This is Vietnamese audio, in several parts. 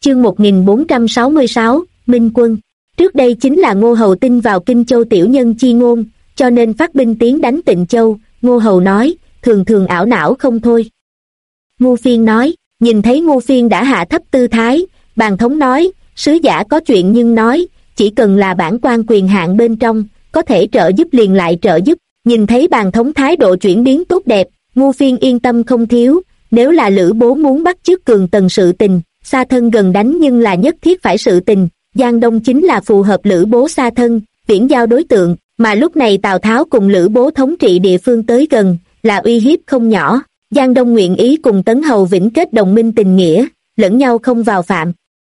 Chương 1466, Minh Quân. Trước đây chính là Ngô Hầu tin vào Kinh Châu tiểu nhân chi ngôn, cho nên phát binh tiến đánh Tịnh Châu. Ngô Hầu nói, thường thường ảo não không thôi. Ngô Phiên nói, nhìn thấy Ngô Phiên đã hạ thấp tư thái, Bàn Thống nói, sứ giả có chuyện nhưng nói, chỉ cần là bản quan quyền hạn bên trong, có thể trợ giúp liền lại trợ giúp. Nhìn thấy Bàn Thống thái độ chuyển biến tốt đẹp, Ngô Phiên yên tâm không thiếu. Nếu là Lữ Bố muốn bắt chước Cường Tần sự tình, xa thân gần đánh nhưng là nhất thiết phải sự tình, Giang Đông chính là phù hợp Lữ Bố xa thân, viễn giao đối tượng, mà lúc này Tào Tháo cùng Lữ Bố thống trị địa phương tới gần, là uy hiếp không nhỏ. Giang Đông nguyện ý cùng Tấn Hầu Vĩnh kết đồng minh tình nghĩa, lẫn nhau không vào phạm.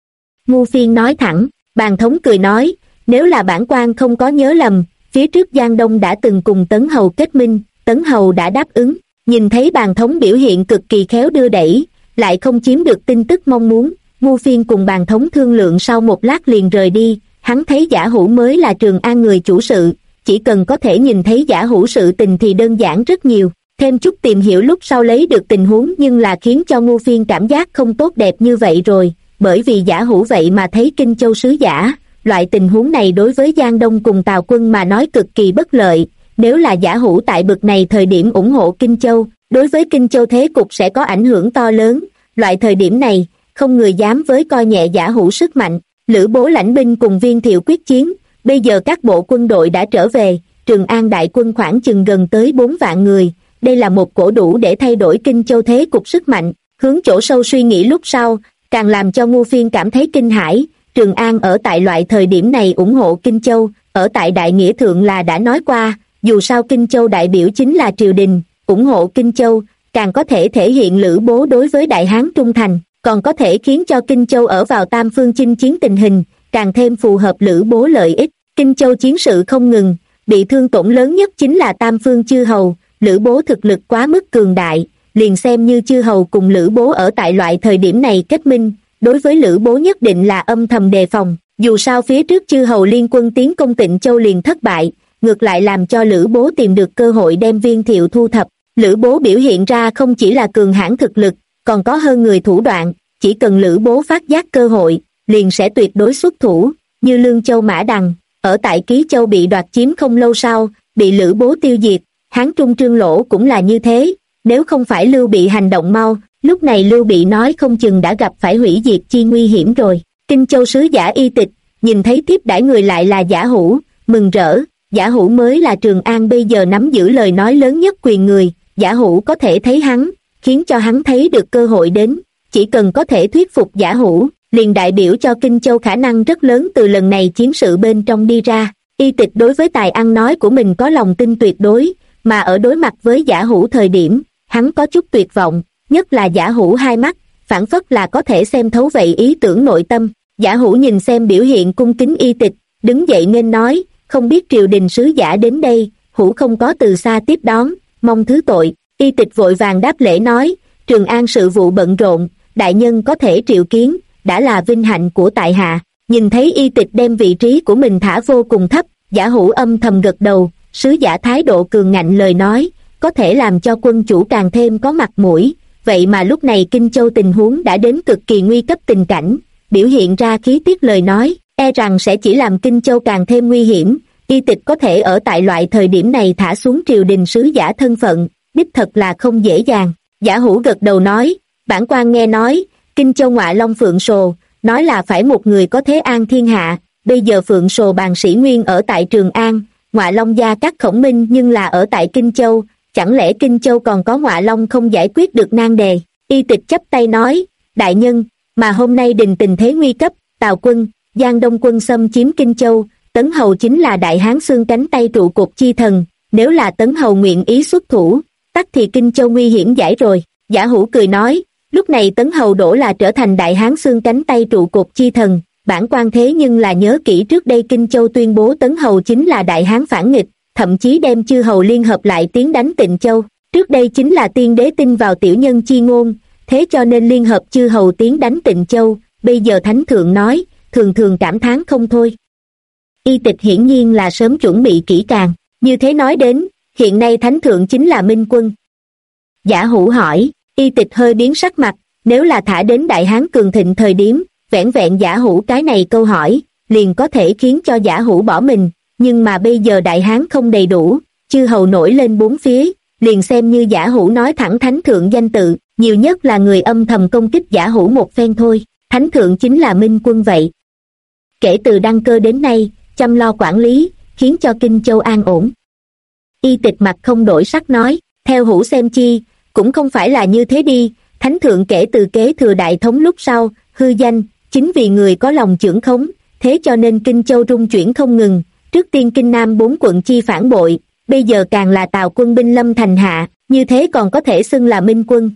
Ngô Phiên nói thẳng. Bàn Thống cười nói, nếu là bản quan không có nhớ lầm, phía trước Giang Đông đã từng cùng Tấn Hầu kết minh, Tấn Hầu đã đáp ứng. Nhìn thấy Bàn Thống biểu hiện cực kỳ khéo đưa đẩy, lại không chiếm được tin tức mong muốn, Ngô Phiên cùng Bàn Thống thương lượng sau một lát liền rời đi. Hắn thấy Giả Hữu mới là Trường An người chủ sự, chỉ cần có thể nhìn thấy Giả Hữu sự tình thì đơn giản rất nhiều. Thêm chút tìm hiểu lúc sau lấy được tình huống, nhưng là khiến cho Ngô Phiên cảm giác không tốt đẹp như vậy rồi, bởi vì Giả Hữu vậy mà thấy Kinh Châu sứ giả, loại tình huống này đối với Giang Đông cùng Tào Quân mà nói cực kỳ bất lợi. Nếu là Giả Hữu tại bực này thời điểm ủng hộ Kinh Châu, đối với Kinh Châu thế cục sẽ có ảnh hưởng to lớn. Loại thời điểm này, không người dám với coi nhẹ Giả Hữu sức mạnh. Lữ Bố lãnh binh cùng Viên Thiệu quyết chiến, bây giờ các bộ quân đội đã trở về, Trường An đại quân khoảng chừng gần tới 4 vạn người. Đây là một cổ đủ để thay đổi Kinh Châu thế cục sức mạnh. Hướng chỗ sâu suy nghĩ lúc sau, càng làm cho Ngô Phiên cảm thấy kinh hãi. Trường An ở tại loại thời điểm này ủng hộ Kinh Châu, ở tại Đại Nghĩa Thượng là đã nói qua, dù sao Kinh Châu đại biểu chính là triều đình, ủng hộ Kinh Châu, càng có thể thể hiện Lữ Bố đối với Đại Hán trung thành, còn có thể khiến cho Kinh Châu ở vào tam phương chinh chiến tình hình, càng thêm phù hợp Lữ Bố lợi ích. Kinh Châu chiến sự không ngừng, bị thương tổn lớn nhất chính là tam phương chư hầu, Lữ Bố thực lực quá mức cường đại, liền xem như chư hầu cùng Lữ Bố ở tại loại thời điểm này kết minh, đối với Lữ Bố nhất định là âm thầm đề phòng. Dù sao phía trước chư hầu liên quân tiến công Tịnh Châu liền thất bại, ngược lại làm cho Lữ Bố tìm được cơ hội đem Viên Thiệu thu thập. Lữ Bố biểu hiện ra không chỉ là cường hãn thực lực, còn có hơn người thủ đoạn, chỉ cần Lữ Bố phát giác cơ hội, liền sẽ tuyệt đối xuất thủ. Như Lương Châu Mã Đằng, ở tại Ký Châu bị đoạt chiếm không lâu sau, bị Lữ Bố tiêu diệt. Hán Trung Trương Lỗ cũng là như thế, nếu không phải Lưu Bị hành động mau, lúc này Lưu Bị nói không chừng đã gặp phải hủy diệt chi nguy hiểm rồi. Kinh Châu sứ giả Y Tịch, nhìn thấy tiếp đãi người lại là Giả Hữu, mừng rỡ. Giả Hữu mới là Trường An bây giờ nắm giữ lời nói lớn nhất quyền người, Giả Hữu có thể thấy hắn, khiến cho hắn thấy được cơ hội đến, chỉ cần có thể thuyết phục Giả Hữu, liền đại biểu cho Kinh Châu khả năng rất lớn từ lần này chiến sự bên trong đi ra. Y Tịch đối với tài ăn nói của mình có lòng tin tuyệt đối, mà ở đối mặt với Giả Hữu thời điểm, hắn có chút tuyệt vọng, nhất là Giả Hữu hai mắt, phảng phất là có thể xem thấu vậy ý tưởng nội tâm. Giả Hữu nhìn xem biểu hiện cung kính Y Tịch, đứng dậy nghênh nói, không biết triều đình sứ giả đến đây, Hữu không có từ xa tiếp đón, mong thứ tội. Y Tịch vội vàng đáp lễ nói, Trường An sự vụ bận rộn, đại nhân có thể triệu kiến, đã là vinh hạnh của tại hạ. Nhìn thấy Y Tịch đem vị trí của mình thả vô cùng thấp, Giả Hữu âm thầm gật đầu, sứ giả thái độ cường ngạnh lời nói, có thể làm cho quân chủ càng thêm có mặt mũi. Vậy mà lúc này Kinh Châu tình huống đã đến cực kỳ nguy cấp tình cảnh, biểu hiện ra khí tiết lời nói, e rằng sẽ chỉ làm Kinh Châu càng thêm nguy hiểm. Y Tịch có thể ở tại loại thời điểm này thả xuống triều đình sứ giả thân phận, đích thật là không dễ dàng. Giả Hữu gật đầu nói, bản quan nghe nói, Kinh Châu Ngọa Long Phượng Sồ, nói là phải một người có thế an thiên hạ, bây giờ Phượng Sồ Bàn Sĩ Nguyên ở tại Trường An, Ngọa Long gia các Khổng Minh nhưng là ở tại Kinh Châu, chẳng lẽ Kinh Châu còn có Ngọa Long không giải quyết được nan đề? Y Tịch chắp tay nói, đại nhân, mà hôm nay đình tình thế nguy cấp, Tào quân, Giang Đông quân xâm chiếm Kinh Châu, Tấn Hầu chính là đại hán xương cánh tay trụ cột chi thần, nếu là Tấn Hầu nguyện ý xuất thủ, tắc thì Kinh Châu nguy hiểm giải rồi. Giả Hữu cười nói, lúc này Tấn Hầu đổ là trở thành đại hán xương cánh tay trụ cột chi thần, bản quan thế nhưng là nhớ kỹ trước đây Kinh Châu tuyên bố Tấn Hầu chính là đại hán phản nghịch, thậm chí đem chư hầu liên hợp lại tiến đánh Tịnh Châu. Trước đây chính là tiên đế tin vào tiểu nhân chi ngôn, thế cho nên liên hợp chư hầu tiến đánh Tịnh Châu. Bây giờ thánh thượng nói, thường thường cảm thán không thôi. Y Tịch hiển nhiên là sớm chuẩn bị kỹ càng, như thế nói đến, hiện nay thánh thượng chính là Minh Quân. Giả Hữu hỏi, Y Tịch hơi biến sắc mặt, nếu là thả đến đại hán cường thịnh thời điểm, vẻn vẹn Giả Hủ cái này câu hỏi liền có thể khiến cho Giả Hủ bỏ mình, nhưng mà bây giờ Đại Hán không đầy đủ, chư hầu nổi lên bốn phía, liền xem như Giả Hủ nói thẳng thánh thượng danh tự, nhiều nhất là người âm thầm công kích Giả Hủ một phen thôi, thánh thượng chính là Minh Quân vậy. Kể từ đăng cơ đến nay, chăm lo quản lý, khiến cho Kinh Châu an ổn. Y Tịch mặt không đổi sắc nói, theo Hủ xem chi, cũng không phải là như thế đi, thánh thượng kể từ kế thừa đại thống lúc sau, hư danh, chính vì người có lòng chưởng khống, thế cho nên Kinh Châu rung chuyển không ngừng, trước tiên Kinh Nam 4 quận chi phản bội, bây giờ càng là Tào quân binh lâm thành hạ, như thế còn có thể xưng là Minh Quân.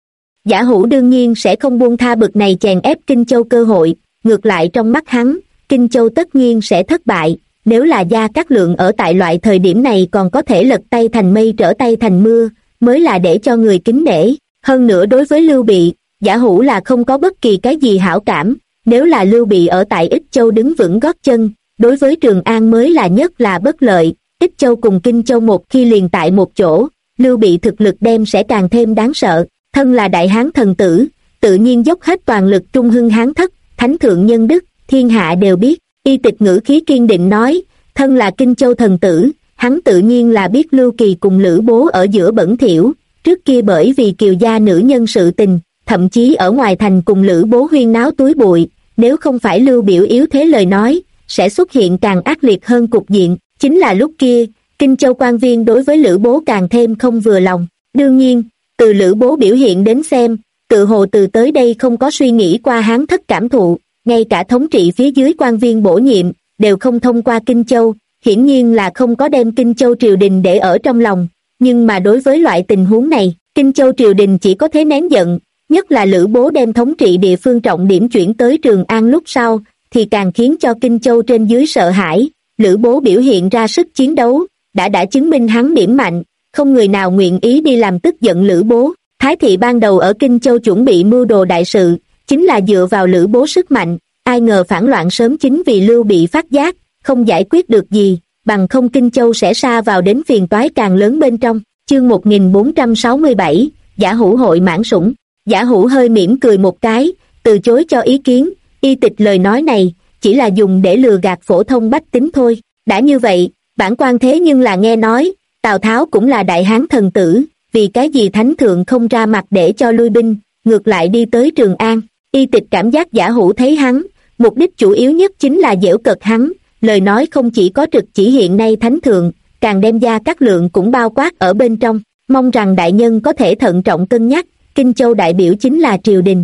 Giả Hủ đương nhiên sẽ không buông tha bực này chèn ép Kinh Châu cơ hội, ngược lại trong mắt hắn, Kinh Châu tất nhiên sẽ thất bại, nếu là Gia Cát Lượng ở tại loại thời điểm này còn có thể lật tay thành mây trở tay thành mưa, mới là để cho người kính nể. Hơn nữa đối với Lưu Bị, Giả Hủ là không có bất kỳ cái gì hảo cảm, nếu là Lưu Bị ở tại Ích Châu đứng vững gót chân, đối với Trường An mới là nhất là bất lợi, Ích Châu cùng Kinh Châu một khi liền tại một chỗ, Lưu Bị thực lực đem sẽ càng thêm đáng sợ, thân là Đại Hán thần tử, tự nhiên dốc hết toàn lực trung hưng Hán thất, thánh thượng nhân đức, thiên hạ đều biết. Y Tịch ngữ khí kiên định nói, thân là Kinh Châu thần tử, hắn tự nhiên là biết Lưu Kỳ cùng Lữ Bố ở giữa bẩn thỉu, trước kia bởi vì Kiều gia nữ nhân sự tình, thậm chí ở ngoài thành cùng Lữ Bố huyên náo túi bụi, nếu không phải Lưu biểu yếu thế lời nói, sẽ xuất hiện càng ác liệt hơn cục diện, chính là lúc kia, Kinh Châu quan viên đối với Lữ Bố càng thêm không vừa lòng. Đương nhiên, từ Lữ Bố biểu hiện đến xem, tự hồ từ tới đây không có suy nghĩ qua Hán thất cảm thụ, ngay cả thống trị phía dưới quan viên bổ nhiệm, đều không thông qua Kinh Châu, hiển nhiên là không có đem Kinh Châu triều đình để ở trong lòng, nhưng mà đối với loại tình huống này, Kinh Châu triều đình chỉ có thế nén giận, nhất là Lữ Bố đem thống trị địa phương trọng điểm chuyển tới Trường An lúc sau, thì càng khiến cho Kinh Châu trên dưới sợ hãi. Lữ Bố biểu hiện ra sức chiến đấu, đã chứng minh hắn điểm mạnh, không người nào nguyện ý đi làm tức giận Lữ Bố. Thái thị ban đầu ở Kinh Châu chuẩn bị mưu đồ đại sự, chính là dựa vào Lữ Bố sức mạnh, ai ngờ phản loạn sớm chính vì Lưu Bị phát giác, không giải quyết được gì, bằng không Kinh Châu sẽ sa vào đến phiền toái càng lớn bên trong. Chương 1467, Giả Hủ hội mãn sủng. Giả Hủ hơi mỉm cười một cái, từ chối cho ý kiến, Y Tịch lời nói này, chỉ là dùng để lừa gạt phổ thông bách tính thôi. Đã như vậy, bản quan thế nhưng là nghe nói, Tào Tháo cũng là Đại Hán thần tử, vì cái gì thánh thượng không ra mặt để cho lui binh, ngược lại đi tới Trường An. Y Tịch cảm giác Giả Hủ thấy hắn, mục đích chủ yếu nhất chính là giễu cợt hắn, lời nói không chỉ có trực chỉ hiện nay thánh thượng, càng đem Gia Cát Lượng cũng bao quát ở bên trong, mong rằng đại nhân có thể thận trọng cân nhắc, Kinh Châu đại biểu chính là triều đình.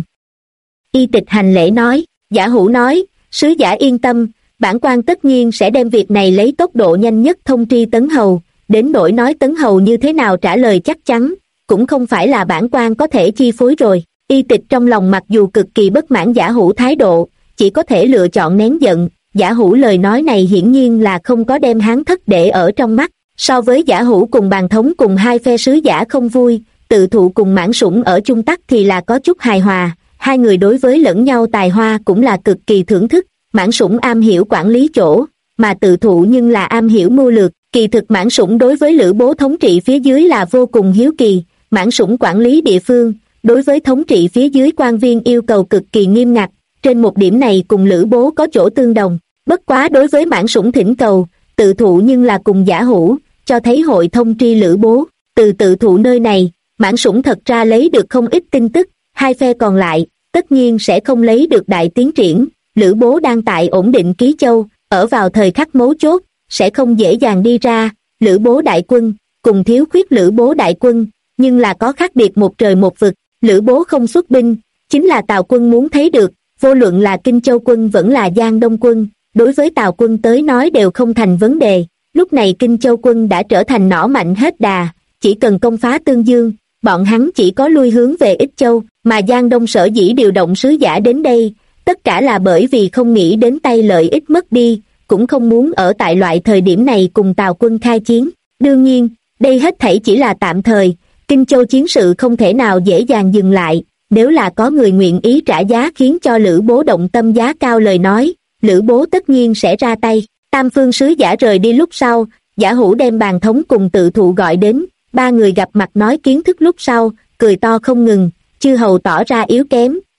Y Tịch hành lễ nói. Giả Hủ nói, sứ giả yên tâm, bản quan tất nhiên sẽ đem việc này lấy tốc độ nhanh nhất thông tri Tấn Hầu, đến nỗi nói Tấn Hầu như thế nào trả lời chắc chắn, cũng không phải là bản quan có thể chi phối rồi. Y Tịch trong lòng mặc dù cực kỳ bất mãn Giả Hủ thái độ, chỉ có thể lựa chọn nén giận. Giả Hủ lời nói này hiển nhiên là không có đem Hán thất để ở trong mắt, so với Giả Hủ cùng Bàn Thống cùng hai phe sứ giả không vui, Tự Thụ cùng Mãn Sủng ở chung tắc thì là có chút hài hòa, hai người đối với lẫn nhau tài hoa cũng là cực kỳ thưởng thức. Mãn Sủng am hiểu quản lý chỗ, mà Tự Thụ nhưng là am hiểu mưu lược. Kỳ thực Mãn Sủng đối với Lữ Bố thống trị phía dưới là vô cùng hiếu kỳ, Mãn Sủng quản lý địa phương, đối với thống trị phía dưới quan viên yêu cầu cực kỳ nghiêm ngặt, trên một điểm này cùng Lữ Bố có chỗ tương đồng. Bất quá đối với Mãn Sủng thỉnh cầu, Tự Thụ nhưng là cùng Giả Hủ, cho thấy hội thông tri Lữ Bố. Từ Tự Thụ nơi này, Mãn Sủng thật ra lấy được không ít tin tức, hai phe còn lại, tất nhiên sẽ không lấy được đại tiến triển. Lữ Bố đang tại ổn định Ký Châu, ở vào thời khắc mấu chốt, sẽ không dễ dàng đi ra. Lữ Bố đại quân, cùng Thiếu Khuyết Lữ Bố đại quân, nhưng là có khác biệt một trời một vực. Lữ Bố không xuất binh, chính là Tào quân muốn thấy được, vô luận là Kinh Châu quân vẫn là Giang Đông quân, đối với Tào quân tới nói đều không thành vấn đề. Lúc này Kinh Châu quân đã trở thành nỏ mạnh hết đà, chỉ cần công phá Tương Dương, bọn hắn chỉ có lui hướng về Ích Châu, mà Giang Đông sở dĩ điều động sứ giả đến đây, tất cả là bởi vì không nghĩ đến tay lợi ích mất đi, cũng không muốn ở tại loại thời điểm này cùng Tào quân khai chiến. Đương nhiên, đây hết thảy chỉ là tạm thời, Kinh Châu chiến sự không thể nào dễ dàng dừng lại, nếu là có người nguyện ý trả giá khiến cho Lữ Bố động tâm giá cao lời nói, Lữ Bố tất nhiên sẽ ra tay. Tam phương sứ giả rời đi lúc sau, Giả Hủ đem Bàn Thống cùng Tự Thụ gọi đến, ba người gặp mặt nói kiến thức lúc sau, cười to không ngừng. Chư hầu tỏ ra yếu kém,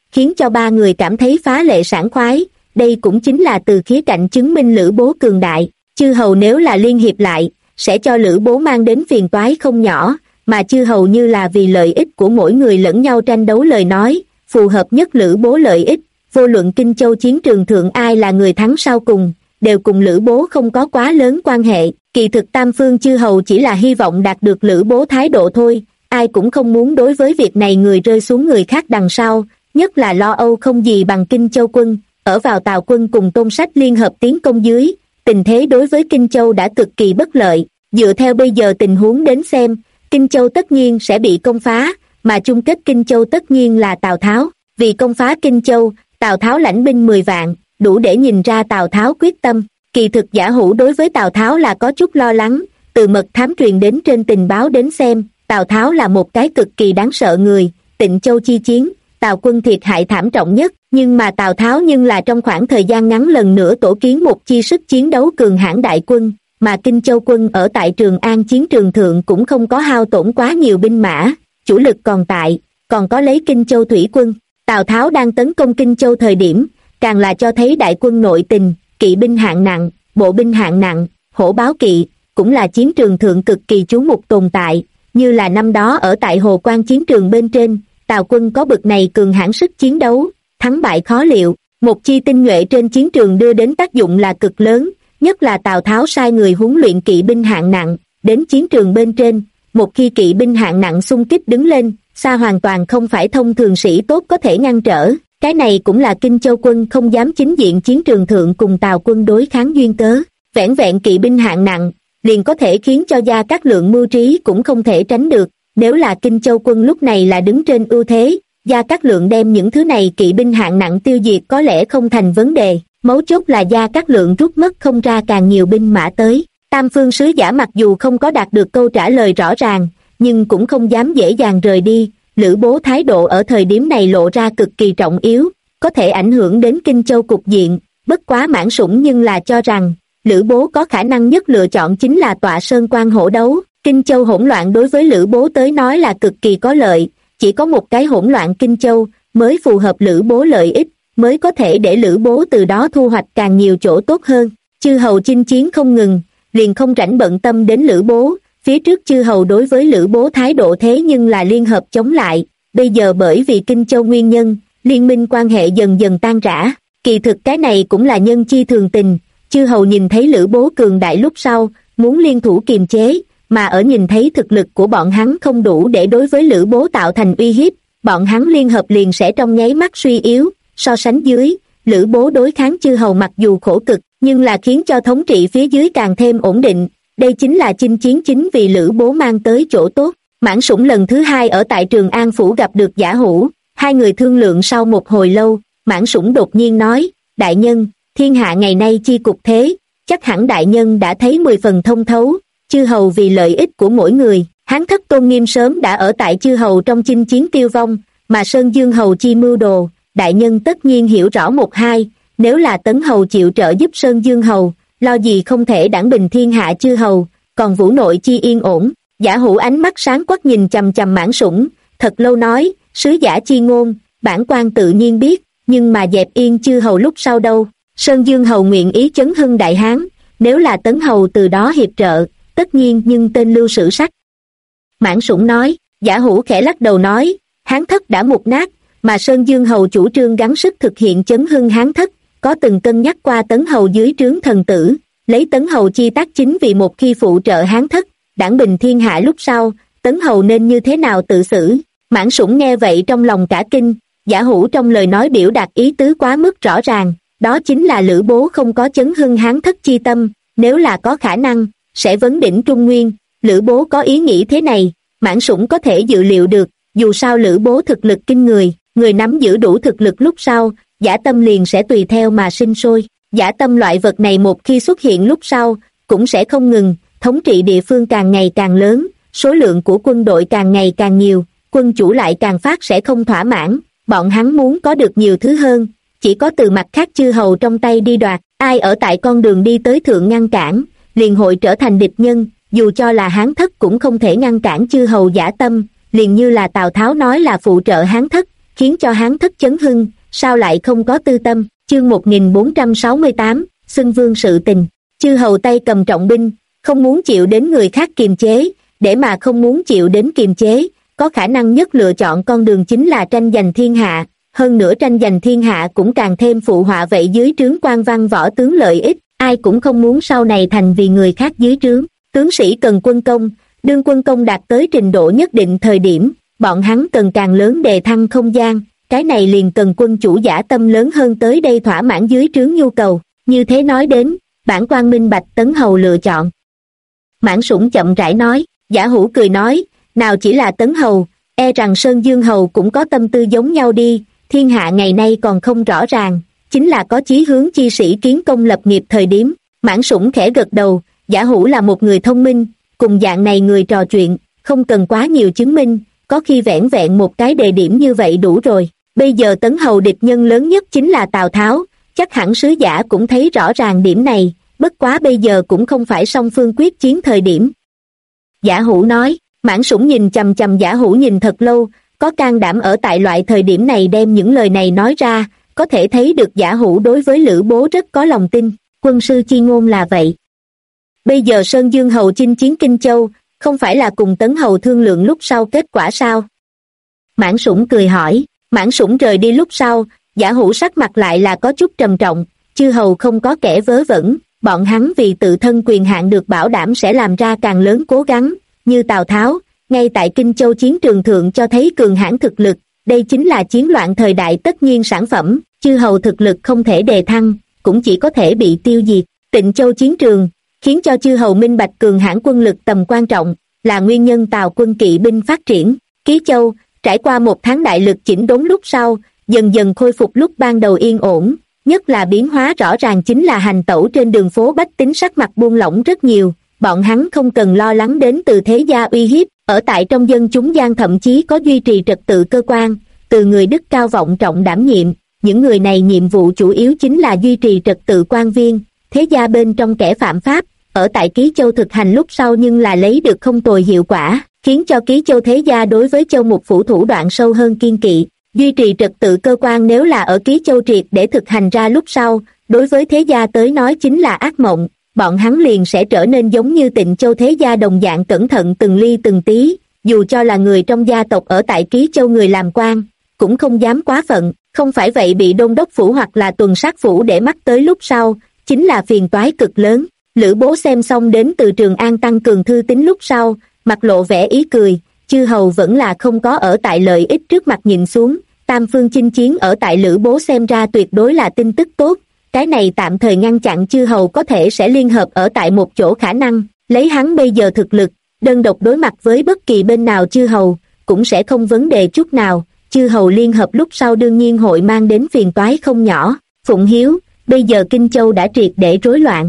khiến cho ba người cảm thấy phá lệ sảng khoái. Đây cũng chính là từ khía cạnh chứng minh Lữ Bố cường đại. Chư hầu nếu là liên hiệp lại, sẽ cho Lữ Bố mang đến phiền toái không nhỏ, mà chư hầu như là vì lợi ích của mỗi người lẫn nhau tranh đấu lời nói, phù hợp nhất Lữ Bố lợi ích. Vô luận Kinh Châu chiến trường thượng ai là người thắng sau cùng, đều cùng Lữ Bố không có quá lớn quan hệ. Kỳ thực tam phương chư hầu chỉ là hy vọng đạt được Lữ Bố thái độ thôi, ai cũng không muốn đối với việc này người rơi xuống người khác đằng sau, nhất là lo âu không gì bằng Kinh Châu quân. Ở vào Tào quân cùng Tôn Sách liên hợp tiến công dưới, tình thế đối với Kinh Châu đã cực kỳ bất lợi. Dựa theo bây giờ tình huống đến xem, Kinh Châu tất nhiên sẽ bị công phá, mà chung kết Kinh Châu tất nhiên là Tào Tháo. Vì công phá Kinh Châu, Tào Tháo lãnh binh 10 vạn, đủ để nhìn ra Tào Tháo quyết tâm. Kỳ thực Giả Hữu đối với Tào Tháo là có chút lo lắng, từ mật thám truyền đến trên tình báo đến xem, Tào Tháo là một cái cực kỳ đáng sợ người. Tịnh Châu chi chiến, Tào quân thiệt hại thảm trọng nhất, nhưng mà Tào Tháo nhưng là trong khoảng thời gian ngắn lần nữa tổ kiến một chi sức chiến đấu cường hãn đại quân, mà Kinh Châu quân ở tại Trường An chiến trường thượng cũng không có hao tổn quá nhiều binh mã, chủ lực còn tại, còn có lấy Kinh Châu thủy quân. Tào Tháo đang tấn công Kinh Châu thời điểm, càng là cho thấy đại quân nội tình, kỵ binh hạng nặng, bộ binh hạng nặng, hổ báo kỵ, cũng là chiến trường thượng cực kỳ chú mục tồn tại, như là năm đó ở tại Hồ Quan chiến trường bên trên, Tào quân có bực này cường hãn sức chiến đấu, thắng bại khó liệu, một chi tinh nhuệ trên chiến trường đưa đến tác dụng là cực lớn, nhất là Tào Tháo sai người huấn luyện kỵ binh hạng nặng, đến chiến trường bên trên, một khi kỵ binh hạng nặng xung kích đứng lên, xa hoàn toàn không phải thông thường sĩ tốt có thể ngăn trở, cái này cũng là Kinh Châu quân không dám chính diện chiến trường thượng cùng Tào quân đối kháng duyên cớ. Vẻn vẹn kỵ binh hạng nặng, liền có thể khiến cho Gia Cát Lượng mưu trí cũng không thể tránh được. Nếu là Kinh Châu quân lúc này là đứng trên ưu thế, Gia Cát Lượng đem những thứ này kỵ binh hạng nặng tiêu diệt có lẽ không thành vấn đề, mấu chốt là Gia Cát Lượng rút mất không ra càng nhiều binh mã tới. Tam phương sứ giả mặc dù không có đạt được câu trả lời rõ ràng, nhưng cũng không dám dễ dàng rời đi. Lữ Bố thái độ ở thời điểm này lộ ra cực kỳ trọng yếu, có thể ảnh hưởng đến Kinh Châu cục diện, bất quá Mãn Sủng nhưng là cho rằng, Lữ Bố có khả năng nhất lựa chọn chính là tọa sơn quan hổ đấu. Kinh Châu hỗn loạn đối với Lữ Bố tới nói là cực kỳ có lợi, chỉ có một cái hỗn loạn Kinh Châu mới phù hợp Lữ Bố lợi ích, mới có thể để Lữ Bố từ đó thu hoạch càng nhiều chỗ tốt hơn. Chư hầu chinh chiến không ngừng, liền không rảnh bận tâm đến Lữ Bố, phía trước chư hầu đối với Lữ Bố thái độ thế nhưng là liên hợp chống lại, bây giờ bởi vì Kinh Châu nguyên nhân, liên minh quan hệ dần dần tan rã, kỳ thực cái này cũng là nhân chi thường tình, chư hầu nhìn thấy Lữ Bố cường đại lúc sau, muốn liên thủ kiềm chế, mà ở nhìn thấy thực lực của bọn hắn không đủ để đối với Lữ Bố tạo thành uy hiếp, bọn hắn liên hợp liền sẽ trong nháy mắt suy yếu, so sánh dưới, Lữ Bố đối kháng chư hầu mặc dù khổ cực, nhưng là khiến cho thống trị phía dưới càng thêm ổn định, đây chính là chinh chiến chính vì Lữ Bố mang tới chỗ tốt. Mãn Sủng lần thứ hai ở tại Trường An Phủ gặp được Giả Hữu, hai người thương lượng sau một hồi lâu, Mãn Sủng đột nhiên nói, đại nhân, thiên hạ ngày nay chi cục thế, chắc hẳn đại nhân đã thấy 10 phần thông thấu, chư hầu vì lợi ích của mỗi người, Hán Thất Tôn Nghiêm sớm đã ở tại chư hầu trong chinh chiến tiêu vong, mà Sơn Dương hầu chi mưu đồ, đại nhân tất nhiên hiểu rõ một hai, nếu là Tấn hầu chịu trợ giúp Sơn Dương hầu, lo gì không thể đẳng bình thiên hạ chư hầu, còn Vũ nội chi yên ổn. Giả Hữu ánh mắt sáng quắc nhìn chằm chằm Mãn Sủng, thật lâu nói, sứ giả chi ngôn, bản quan tự nhiên biết, nhưng mà dẹp yên chư hầu lúc sau đâu. Sơn Dương hầu nguyện ý chấn hưng đại hán, nếu là Tấn hầu từ đó hiệp trợ, tất nhiên nhưng tên lưu sử sách. Mãn Sủng nói, Giả Hữu khẽ lắc đầu nói, Hán Thất đã mục nát, mà Sơn Dương hầu chủ trương gắng sức thực hiện chấn hưng Hán Thất, có từng cân nhắc qua Tấn hầu dưới trướng thần tử, lấy Tấn hầu chi tác chính vì một khi phụ trợ Hán Thất, đảng bình thiên hạ lúc sau, Tấn hầu nên như thế nào tự xử. Mãn Sủng nghe vậy trong lòng cả kinh, Giả Hữu trong lời nói biểu đạt ý tứ quá mức rõ ràng, đó chính là Lữ Bố không có chấn hưng Hán Thất chi tâm, nếu là có khả năng, sẽ vấn đỉnh Trung Nguyên. Lữ Bố có ý nghĩ thế này, Mãn Sủng có thể dự liệu được, dù sao Lữ Bố thực lực kinh người, người nắm giữ đủ thực lực lúc sau, dã tâm liền sẽ tùy theo mà sinh sôi. Dã tâm loại vật này một khi xuất hiện lúc sau, cũng sẽ không ngừng, thống trị địa phương càng ngày càng lớn, số lượng của quân đội càng ngày càng nhiều, quân chủ lại càng phát sẽ không thỏa mãn, bọn hắn muốn có được nhiều thứ hơn, chỉ có từ mặt khác chư hầu trong tay đi đoạt, ai ở tại con đường đi tới thượng ngăn cản, liền hội trở thành địch nhân, dù cho là Hán Thất cũng không thể ngăn cản chư hầu dã tâm, liền như là Tào Tháo nói là phụ trợ Hán Thất, khiến cho hắn thất chấn hưng, sao lại không có tư tâm. Chương 1468, xưng vương sự tình. Chư hầu tay cầm trọng binh, không muốn chịu đến người khác kiềm chế, để mà không muốn chịu đến kiềm chế, có khả năng nhất lựa chọn con đường chính là tranh giành thiên hạ, hơn nữa tranh giành thiên hạ cũng càng thêm phụ họa vậy dưới trướng quan văn võ tướng lợi ích, ai cũng không muốn sau này thành vì người khác dưới trướng. Tướng sĩ cần quân công, đương quân công đạt tới trình độ nhất định thời điểm, bọn hắn cần càng lớn đề thăng không gian, cái này liền cần quân chủ dã tâm lớn hơn tới đây thỏa mãn dưới trướng nhu cầu. Như thế nói đến, bản quan minh bạch Tấn Hầu lựa chọn. Mãn Sủng chậm rãi nói. Giả Hữu cười nói, nào chỉ là Tấn Hầu, e rằng Sơn Dương Hầu cũng có tâm tư giống nhau đi, thiên hạ ngày nay còn không rõ ràng, chính là có chí hướng chi sĩ kiến công lập nghiệp thời điểm. Mãn Sủng khẽ gật đầu, Giả Hữu là một người thông minh, cùng dạng này người trò chuyện, không cần quá nhiều chứng minh, có khi vẻn vẹn một cái đề điểm như vậy đủ rồi. Bây giờ Tấn Hầu địch nhân lớn nhất chính là Tào Tháo, chắc hẳn sứ giả cũng thấy rõ ràng điểm này, bất quá bây giờ cũng không phải song phương quyết chiến thời điểm. Giả Hữu nói. Mãn Sủng nhìn chằm chằm Giả Hữu nhìn thật lâu, có can đảm ở tại loại thời điểm này đem những lời này nói ra, có thể thấy được Giả Hữu đối với Lữ Bố rất có lòng tin. Quân sư chi ngôn là vậy. Bây giờ Sơn Dương Hầu chinh chiến Kinh Châu, không phải là cùng Tấn Hầu thương lượng lúc sau kết quả sao? Mãn Sủng cười hỏi. Mãn Sủng rời đi lúc sau, Giả Hữu sắc mặt lại là có chút trầm trọng, chư hầu không có kẻ vớ vẩn, bọn hắn vì tự thân quyền hạn được bảo đảm sẽ làm ra càng lớn cố gắng, như Tào Tháo, ngay tại Kinh Châu chiến trường thượng cho thấy cường hãn thực lực, đây chính là chiến loạn thời đại tất nhiên sản phẩm, chư hầu thực lực không thể đề thăng, cũng chỉ có thể bị tiêu diệt. Tịnh Châu chiến trường, khiến cho chư hầu minh bạch cường hãn quân lực tầm quan trọng, là nguyên nhân Tào quân kỵ binh phát triển. Ký Châu, trải qua một tháng đại lực chỉnh đốn lúc sau, dần dần khôi phục lúc ban đầu yên ổn, nhất là biến hóa rõ ràng chính là hành tẩu trên đường phố bách tính sắc mặt buông lỏng rất nhiều, bọn hắn không cần lo lắng đến từ thế gia uy hiếp, ở tại trong dân chúng gian thậm chí có duy trì trật tự cơ quan, từ người đức cao vọng trọng đảm nhiệm, những người này nhiệm vụ chủ yếu chính là duy trì trật tự quan viên, thế gia bên trong kẻ phạm pháp, ở tại Ký Châu thực hành lúc sau nhưng là lấy được không tồi hiệu quả, khiến cho Ký Châu thế gia đối với Châu Mục Phủ thủ đoạn sâu hơn kiên kỵ. Duy trì trật tự cơ quan nếu là ở Ký Châu triệt để thực hành ra lúc sau, đối với thế gia tới nói chính là ác mộng, bọn hắn liền sẽ trở nên giống như Tịnh Châu thế gia đồng dạng cẩn thận từng ly từng tí, dù cho là người trong gia tộc ở tại Ký Châu người làm quan, cũng không dám quá phận, không phải vậy bị đôn đốc phủ hoặc là tuần sát phủ để mắt tới lúc sau, chính là phiền toái cực lớn. Lữ Bố xem xong đến từ Trường An tăng cường thư tín lúc sau, mặt lộ vẻ ý cười, chư hầu vẫn là không có ở tại lợi ích trước mặt nhìn xuống, tam phương chinh chiến ở tại Lữ Bố xem ra tuyệt đối là tin tức tốt, cái này tạm thời ngăn chặn chư hầu có thể sẽ liên hợp ở tại một chỗ khả năng, lấy hắn bây giờ thực lực, đơn độc đối mặt với bất kỳ bên nào chư hầu, cũng sẽ không vấn đề chút nào, chư hầu liên hợp lúc sau đương nhiên hội mang đến phiền toái không nhỏ. Phụng Hiếu, bây giờ Kinh Châu đã triệt để rối loạn.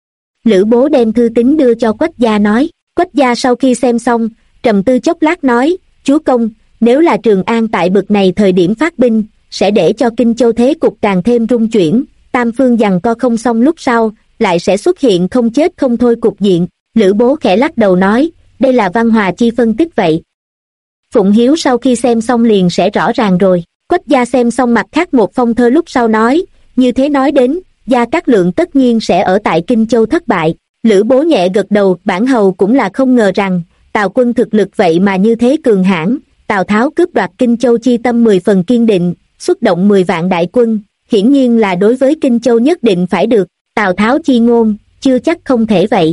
Lữ Bố đem thư tín đưa cho Quách gia nói, Quách gia sau khi xem xong, trầm tư chốc lát nói, chúa công, nếu là Trường An tại bực này thời điểm phát binh, sẽ để cho Kinh Châu thế cục càng thêm rung chuyển, tam phương giằng co không xong lúc sau, lại sẽ xuất hiện không chết không thôi cục diện. Lữ Bố khẽ lắc đầu nói, đây là Văn Hòa chi phân tích vậy. Phụng Hiếu sau khi xem xong liền sẽ rõ ràng rồi. Quách gia xem xong mặt khác một phong thơ lúc sau nói, như thế nói đến, Gia Cát Lượng tất nhiên sẽ ở tại Kinh Châu thất bại. Lữ Bố nhẹ gật đầu, bản hầu cũng là không ngờ rằng, Tào quân thực lực vậy mà như thế cường hãn, Tào Tháo cướp đoạt Kinh Châu chi tâm 10 phần kiên định, xuất động 10 vạn đại quân, hiển nhiên là đối với Kinh Châu nhất định phải được, Tào Tháo chi ngôn, chưa chắc không thể vậy.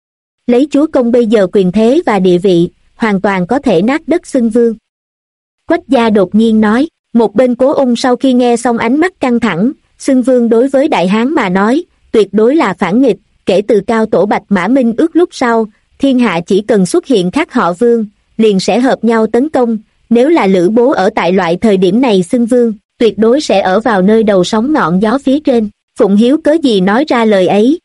Lấy chúa công bây giờ quyền thế và địa vị, hoàn toàn có thể nát đất xưng vương. Quách gia đột nhiên nói, một bên Cố Ung sau khi nghe xong ánh mắt căng thẳng, xưng vương đối với Đại Hán mà nói, tuyệt đối là phản nghịch, kể từ Cao Tổ Bạch Mã Minh ước lúc sau, thiên hạ chỉ cần xuất hiện khác họ vương, liền sẽ hợp nhau tấn công, nếu là Lữ Bố ở tại loại thời điểm này xưng vương, tuyệt đối sẽ ở vào nơi đầu sóng ngọn gió phía trên. Phụng Hiếu cớ gì nói ra lời ấy?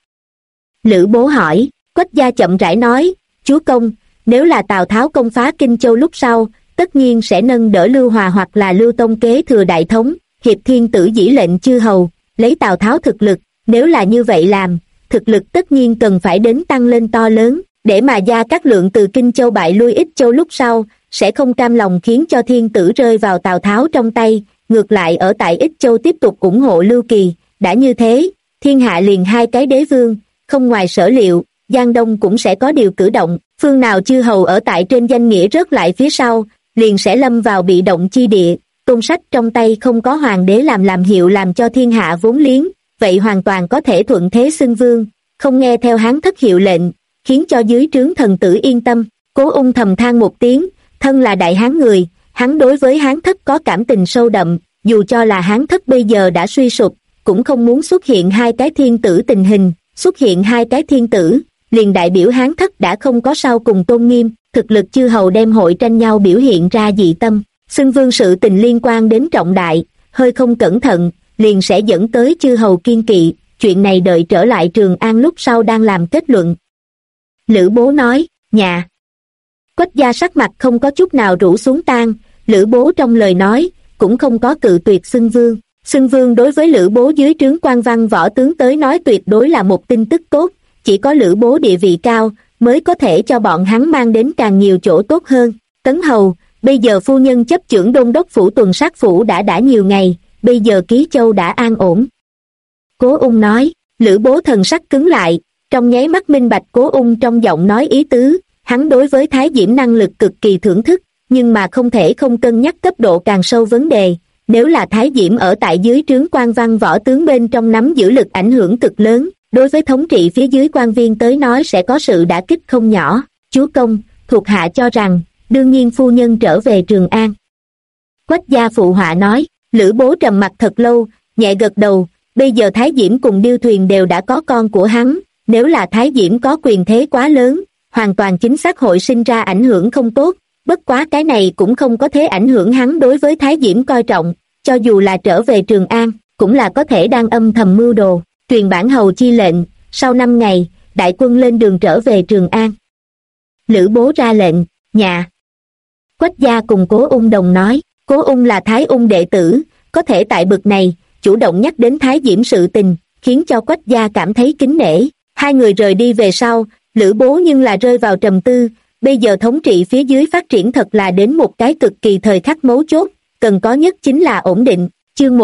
Lữ Bố hỏi. Quách gia chậm rãi nói, chúa công, nếu là Tào Tháo công phá Kinh Châu lúc sau, tất nhiên sẽ nâng đỡ Lưu Hòa hoặc là Lưu Tông kế thừa đại thống, hiệp thiên tử dĩ lệnh chư hầu, lấy Tào Tháo thực lực, nếu là như vậy làm, thực lực tất nhiên cần phải đến tăng lên to lớn, để mà Gia Cát Lượng từ Kinh Châu bại lui Ích Châu lúc sau, sẽ không cam lòng khiến cho thiên tử rơi vào Tào Tháo trong tay, ngược lại ở tại Ích Châu tiếp tục ủng hộ Lưu Kỳ. Đã như thế, thiên hạ liền hai cái đế vương, không ngoài sở liệu, Giang Đông cũng sẽ có điều cử động, phương nào chư hầu ở tại trên danh nghĩa rớt lại phía sau, liền sẽ lâm vào bị động chi địa. Tôn Sách trong tay không có hoàng đế làm hiệu làm cho thiên hạ vốn liếng, vậy hoàn toàn có thể thuận thế xưng vương, không nghe theo Hán Thất hiệu lệnh, khiến cho dưới trướng thần tử yên tâm. Cố Ung thầm than một tiếng, thân là đại hán người, hắn đối với Hán Thất có cảm tình sâu đậm, dù cho là Hán Thất bây giờ đã suy sụp, cũng không muốn xuất hiện hai cái thiên tử tình hình, xuất hiện hai cái thiên tử, liền đại biểu Hán Thất đã không có sau cùng tôn nghiêm, thực lực chư hầu đem hội tranh nhau biểu hiện ra dị tâm, xưng vương sự tình liên quan đến trọng đại, hơi không cẩn thận, liền sẽ dẫn tới chư hầu kiên kỵ, chuyện này đợi trở lại Trường An lúc sau đang làm kết luận. Lữ Bố nói, nhà. Quách gia sắc mặt không có chút nào rũ xuống tan, Lữ Bố trong lời nói, cũng không có cự tuyệt xưng vương. Xưng vương đối với Lữ Bố dưới trướng quan văn võ tướng tới nói tuyệt đối là một tin tức tốt, chỉ có Lữ Bố địa vị cao, mới có thể cho bọn hắn mang đến càng nhiều chỗ tốt hơn. Tấn hầu, bây giờ phu nhân chấp chưởng đôn đốc phủ tuần sát phủ đã nhiều ngày, bây giờ Ký Châu đã an ổn. Cố Ung nói, Lữ Bố thần sắc cứng lại, trong nháy mắt minh bạch Cố Ung trong giọng nói ý tứ, hắn đối với Thái Diễm năng lực cực kỳ thưởng thức, nhưng mà không thể không cân nhắc cấp độ càng sâu vấn đề. Nếu là Thái Diễm ở tại dưới trướng quan văn võ tướng bên trong nắm giữ lực ảnh hưởng cực lớn, đối với thống trị phía dưới quan viên tới nói sẽ có sự đả kích không nhỏ. Chúa công, thuộc hạ cho rằng, đương nhiên phu nhân trở về Trường An. Quách gia phụ họa nói, Lữ Bố trầm mặt thật lâu, nhẹ gật đầu, bây giờ Thái Diễm cùng Điêu Thuyền đều đã có con của hắn, nếu là Thái Diễm có quyền thế quá lớn, hoàn toàn chính xác hội sinh ra ảnh hưởng không tốt, bất quá cái này cũng không có thế ảnh hưởng hắn đối với Thái Diễm coi trọng, cho dù là trở về Trường An, cũng là có thể đang âm thầm mưu đồ, truyền bản hầu chi lệnh, sau 5 ngày, đại quân lên đường trở về Trường An. Lữ Bố ra lệnh, nhà. Quách gia cùng Cố Ung đồng nói, Cố Ung là Thái Ung đệ tử, có thể tại bực này, chủ động nhắc đến Thái Diễm sự tình, khiến cho Quách gia cảm thấy kính nể. Hai người rời đi về sau, Lữ Bố nhưng là rơi vào trầm tư, bây giờ thống trị phía dưới phát triển thật là đến một cái cực kỳ thời khắc mấu chốt, cần có nhất chính là ổn định. Chương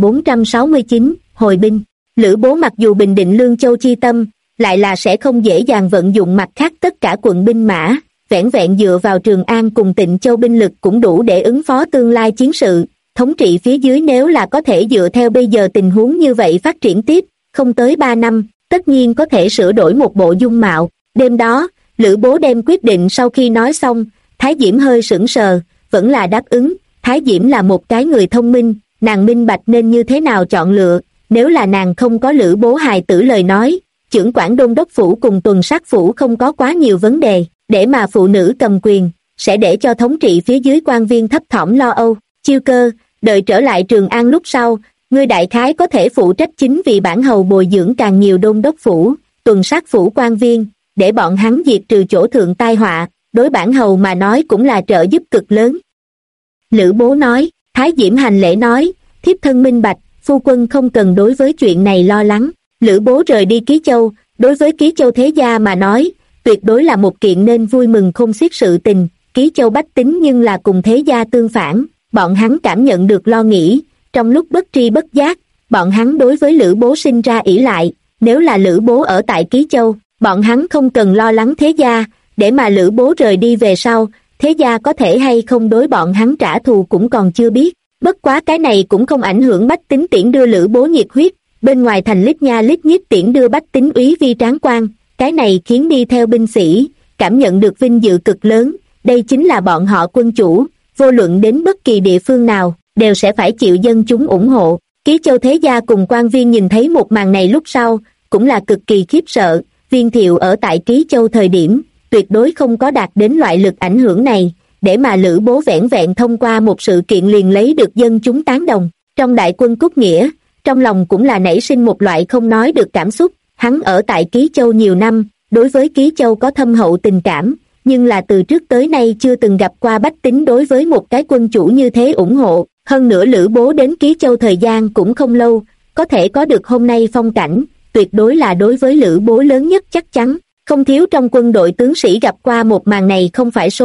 1469, hồi binh. Lữ Bố mặc dù bình định Lương Châu chi tâm, lại là sẽ không dễ dàng vận dụng mặt khác tất cả quận binh mã, vẻn vẹn dựa vào Trường An cùng Tịnh Châu binh lực cũng đủ để ứng phó tương lai chiến sự. Thống trị phía dưới nếu là có thể dựa theo bây giờ tình huống như vậy phát triển tiếp, không tới 3 năm, tất nhiên có thể sửa đổi một bộ dung mạo. Đêm đó, Lữ Bố đem quyết định sau khi nói xong, Thái Diễm hơi sững sờ, vẫn là đáp ứng. Thái Diễm là một cái người thông minh, nàng minh bạch nên như thế nào chọn lựa, nếu là nàng không có Lữ Bố hài tử lời nói, chưởng quản đôn đốc phủ cùng tuần sát phủ không có quá nhiều vấn đề, để mà phụ nữ cầm quyền, sẽ để cho thống trị phía dưới quan viên thấp thỏm lo âu. Chiêu Cơ, đợi trở lại Trường An lúc sau, ngươi đại khái có thể phụ trách chính vì bản hầu bồi dưỡng càng nhiều đôn đốc phủ, tuần sát phủ quan viên, để bọn hắn diệt trừ chỗ thượng tai họa, đối bản hầu mà nói cũng là trợ giúp cực lớn. Lữ Bố nói, Thái Diễm hành lễ nói, thiếp thân minh bạch, phu quân không cần đối với chuyện này lo lắng. Lữ Bố rời đi Ký Châu, đối với Ký Châu thế gia mà nói, tuyệt đối là một kiện nên vui mừng không xiết sự tình. Ký Châu bách tính nhưng là cùng thế gia tương phản, bọn hắn cảm nhận được lo nghĩ, trong lúc bất tri bất giác, bọn hắn đối với Lữ Bố sinh ra ỷ lại. Nếu là Lữ Bố ở tại Ký Châu, bọn hắn không cần lo lắng thế gia, để mà Lữ Bố rời đi về sau, thế gia có thể hay không đối bọn hắn trả thù cũng còn chưa biết. Bất quá cái này cũng không ảnh hưởng bách tính tiễn đưa Lữ Bố nhiệt huyết, bên ngoài thành lít nha lít nhít tiễn đưa bách tính úy vi tráng quan, cái này khiến đi theo binh sĩ cảm nhận được vinh dự cực lớn. Đây chính là bọn họ quân chủ, vô luận đến bất kỳ địa phương nào đều sẽ phải chịu dân chúng ủng hộ. Ký Châu thế gia cùng quan viên nhìn thấy một màn này lúc sau cũng là cực kỳ khiếp sợ. Viên Thiệu ở tại Ký Châu thời điểm tuyệt đối không có đạt đến loại lực ảnh hưởng này, để mà Lữ Bố vẻn vẹn thông qua một sự kiện liền lấy được dân chúng tán đồng. Trong đại quân Cúc Nghĩa, trong lòng cũng là nảy sinh một loại không nói được cảm xúc. Hắn ở tại Ký Châu nhiều năm, đối với Ký Châu có thâm hậu tình cảm, nhưng là từ trước tới nay chưa từng gặp qua bách tính đối với một cái quân chủ như thế ủng hộ. Hơn nữa Lữ Bố đến Ký Châu thời gian cũng không lâu, có thể có được hôm nay phong cảnh, tuyệt đối là đối với Lữ Bố lớn nhất chắc chắn. Không thiếu trong quân đội tướng sĩ gặp qua một màn này không phải số ít,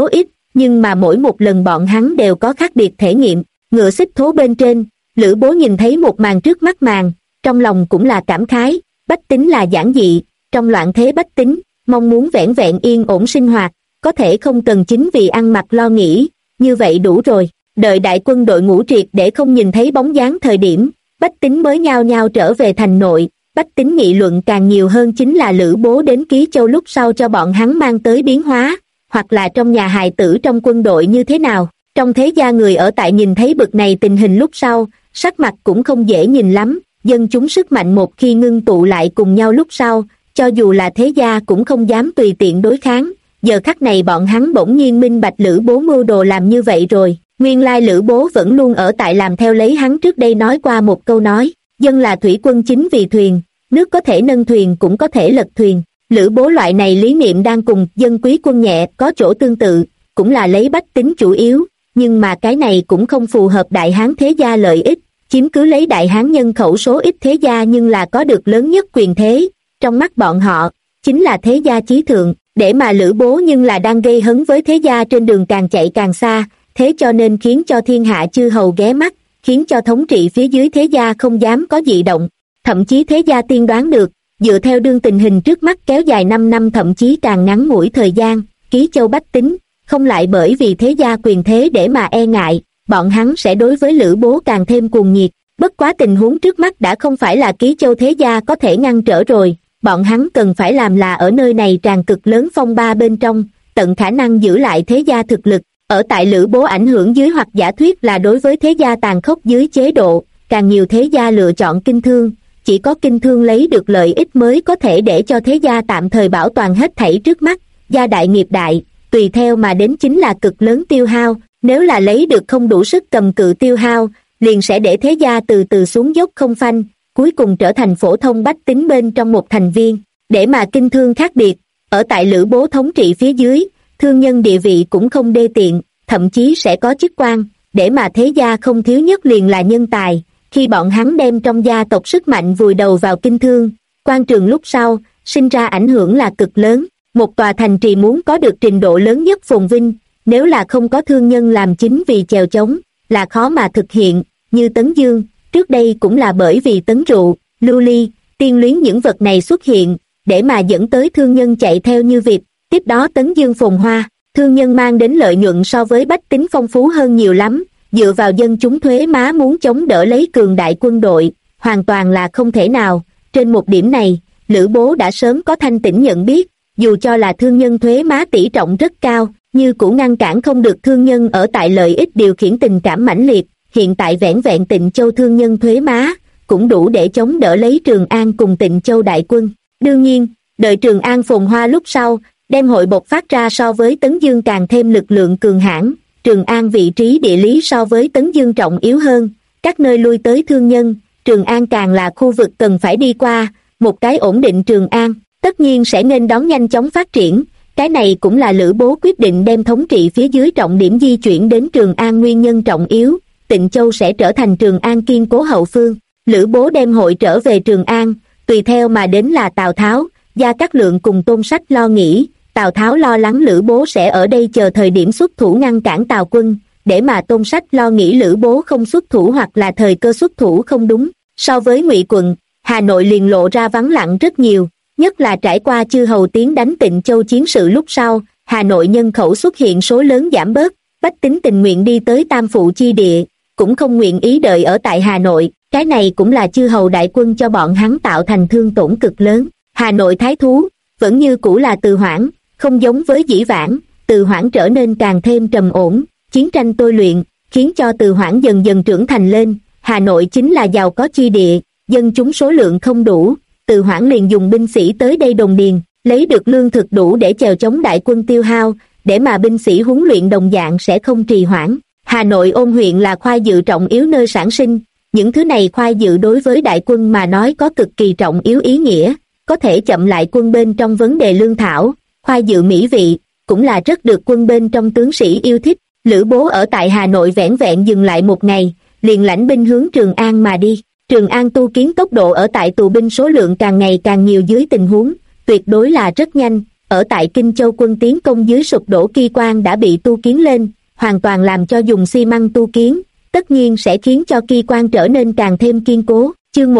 nhưng mà mỗi một lần bọn hắn đều có khác biệt thể nghiệm. Ngựa xích thố bên trên, Lữ Bố nhìn thấy một màn trước mắt màn, trong lòng cũng là cảm khái, bách tính là giản dị, trong loạn thế bách tính, mong muốn vẻn vẹn yên ổn sinh hoạt, có thể không cần chính vì ăn mặc lo nghĩ, như vậy đủ rồi. Đợi đại quân đội ngũ triệt để không nhìn thấy bóng dáng thời điểm, bách tính mới nhao nhao trở về thành nội. Bách tính nghị luận càng nhiều hơn chính là Lữ Bố đến Ký Châu lúc sau cho bọn hắn mang tới biến hóa, hoặc là trong nhà hài tử trong quân đội như thế nào. Trong thế gia người ở tại nhìn thấy bực này tình hình lúc sau, sắc mặt cũng không dễ nhìn lắm. Dân chúng sức mạnh một khi ngưng tụ lại cùng nhau lúc sau, cho dù là thế gia cũng không dám tùy tiện đối kháng. Giờ khắc này bọn hắn bỗng nhiên minh bạch Lữ Bố mưu đồ làm như vậy rồi. Nguyên lai Lữ Bố vẫn luôn ở tại làm theo lấy hắn trước đây nói qua một câu nói, dân là thủy quân chính vì thuyền, nước có thể nâng thuyền cũng có thể lật thuyền. Lữ Bố loại này lý niệm đang cùng dân quý quân nhẹ có chỗ tương tự, cũng là lấy bách tính chủ yếu, nhưng mà cái này cũng không phù hợp đại hán thế gia lợi ích, chiếm cứ lấy đại hán nhân khẩu số ít thế gia nhưng là có được lớn nhất quyền thế, trong mắt bọn họ, chính là thế gia chí thượng, để mà Lữ Bố nhưng là đang gây hấn với thế gia trên đường càng chạy càng xa, thế cho nên khiến cho thiên hạ chư hầu ghé mắt, khiến cho thống trị phía dưới thế gia không dám có dị động. Thậm chí thế gia tiên đoán được, dựa theo đương tình hình trước mắt kéo dài 5 năm thậm chí càng ngắn ngủi thời gian, Ký Châu bách tính, không lại bởi vì thế gia quyền thế để mà e ngại, bọn hắn sẽ đối với Lữ Bố càng thêm cuồng nhiệt. Bất quá tình huống trước mắt đã không phải là Ký Châu thế gia có thể ngăn trở rồi, bọn hắn cần phải làm là ở nơi này tràn cực lớn phong ba bên trong, tận khả năng giữ lại thế gia thực lực. Ở tại Lữ Bố ảnh hưởng dưới hoặc giả thuyết là đối với thế gia tàn khốc dưới chế độ, càng nhiều thế gia lựa chọn kinh thương, chỉ có kinh thương lấy được lợi ích mới có thể để cho thế gia tạm thời bảo toàn hết thảy trước mắt, gia đại nghiệp đại, tùy theo mà đến chính là cực lớn tiêu hao, nếu là lấy được không đủ sức cầm cự tiêu hao, liền sẽ để thế gia từ từ xuống dốc không phanh, cuối cùng trở thành phổ thông bách tính bên trong một thành viên. Để mà kinh thương khác biệt, ở tại Lữ Bố thống trị phía dưới, thương nhân địa vị cũng không đê tiện, thậm chí sẽ có chức quan, để mà thế gia không thiếu nhất liền là nhân tài. Khi bọn hắn đem trong gia tộc sức mạnh vùi đầu vào kinh thương, quan trường lúc sau, sinh ra ảnh hưởng là cực lớn. Một tòa thành trì muốn có được trình độ lớn nhất phồn vinh, nếu là không có thương nhân làm chính vì chèo chống, là khó mà thực hiện, như Tấn Dương, trước đây cũng là bởi vì tấn rượu, lưu ly, tiên luyến những vật này xuất hiện, để mà dẫn tới thương nhân chạy theo như vịt, tiếp đó Tấn Dương phồn hoa, thương nhân mang đến lợi nhuận so với bách tính phong phú hơn nhiều lắm, dựa vào dân chúng thuế má muốn chống đỡ lấy cường đại quân đội, hoàn toàn là không thể nào. Trên một điểm này, Lữ Bố đã sớm có thanh tỉnh nhận biết, dù cho là thương nhân thuế má tỷ trọng rất cao, như cũng ngăn cản không được thương nhân ở tại lợi ích điều khiển tình cảm mãnh liệt. Hiện tại vẻn vẹn Tịnh Châu thương nhân thuế má, cũng đủ để chống đỡ lấy Trường An cùng Tịnh Châu đại quân. Đương nhiên, đợi Trường An phồn hoa lúc sau, đem hội bộc phát ra so với Tấn Dương càng thêm lực lượng cường hãn. Trường An vị trí địa lý so với Tấn Dương trọng yếu hơn, các nơi lui tới thương nhân, Trường An càng là khu vực cần phải đi qua, một cái ổn định Trường An, tất nhiên sẽ nên đón nhanh chóng phát triển. Cái này cũng là Lữ Bố quyết định đem thống trị phía dưới trọng điểm di chuyển đến Trường An nguyên nhân trọng yếu. Tịnh Châu sẽ trở thành Trường An kiên cố hậu phương. Lữ Bố đem hội trở về Trường An, tùy theo mà đến là Tào Tháo, Gia Cát Lượng cùng Tôn Sách lo nghĩ. Tào Tháo lo lắng Lữ Bố sẽ ở đây chờ thời điểm xuất thủ ngăn cản Tào quân, để mà Tôn Sách lo nghĩ Lữ Bố không xuất thủ hoặc là thời cơ xuất thủ không đúng. So với Ngụy quận, Hà Nội liền lộ ra vắng lặng rất nhiều, nhất là trải qua chư hầu tiến đánh Tịnh Châu chiến sự lúc sau, Hà Nội nhân khẩu xuất hiện số lớn giảm bớt, bách tính tình nguyện đi tới Tam Phụ chi địa, cũng không nguyện ý đợi ở tại Hà Nội. Cái này cũng là chư hầu đại quân cho bọn hắn tạo thành thương tổn cực lớn. Hà Nội thái thú vẫn như cũ là Từ Hoảng, không giống với dĩ vãng, Từ Hoảng trở nên càng thêm trầm ổn, chiến tranh tôi luyện, khiến cho Từ Hoảng dần dần trưởng thành lên. Hà Nội chính là giàu có chi địa, dân chúng số lượng không đủ, Từ Hoảng liền dùng binh sĩ tới đây đồn điền, lấy được lương thực đủ để chèo chống đại quân tiêu hao, để mà binh sĩ huấn luyện đồng dạng sẽ không trì hoãn. Hà Nội Ôn huyện là khoai dự trọng yếu nơi sản sinh, những thứ này khoai dự đối với đại quân mà nói có cực kỳ trọng yếu ý nghĩa, có thể chậm lại quân bên trong vấn đề lương thảo. Khoai dự mỹ vị cũng là rất được quân bên trong tướng sĩ yêu thích. Lữ Bố ở tại Hà Nội vẻn vẹn dừng lại một ngày, liền lãnh binh hướng Trường An mà đi. Trường An tu kiến tốc độ ở tại tù binh số lượng càng ngày càng nhiều dưới tình huống, tuyệt đối là rất nhanh, ở tại Kinh Châu quân tiến công dưới sụp đổ kỳ quan đã bị tu kiến lên, hoàn toàn làm cho dùng xi măng tu kiến, tất nhiên sẽ khiến cho kỳ quan trở nên càng thêm kiên cố. Chương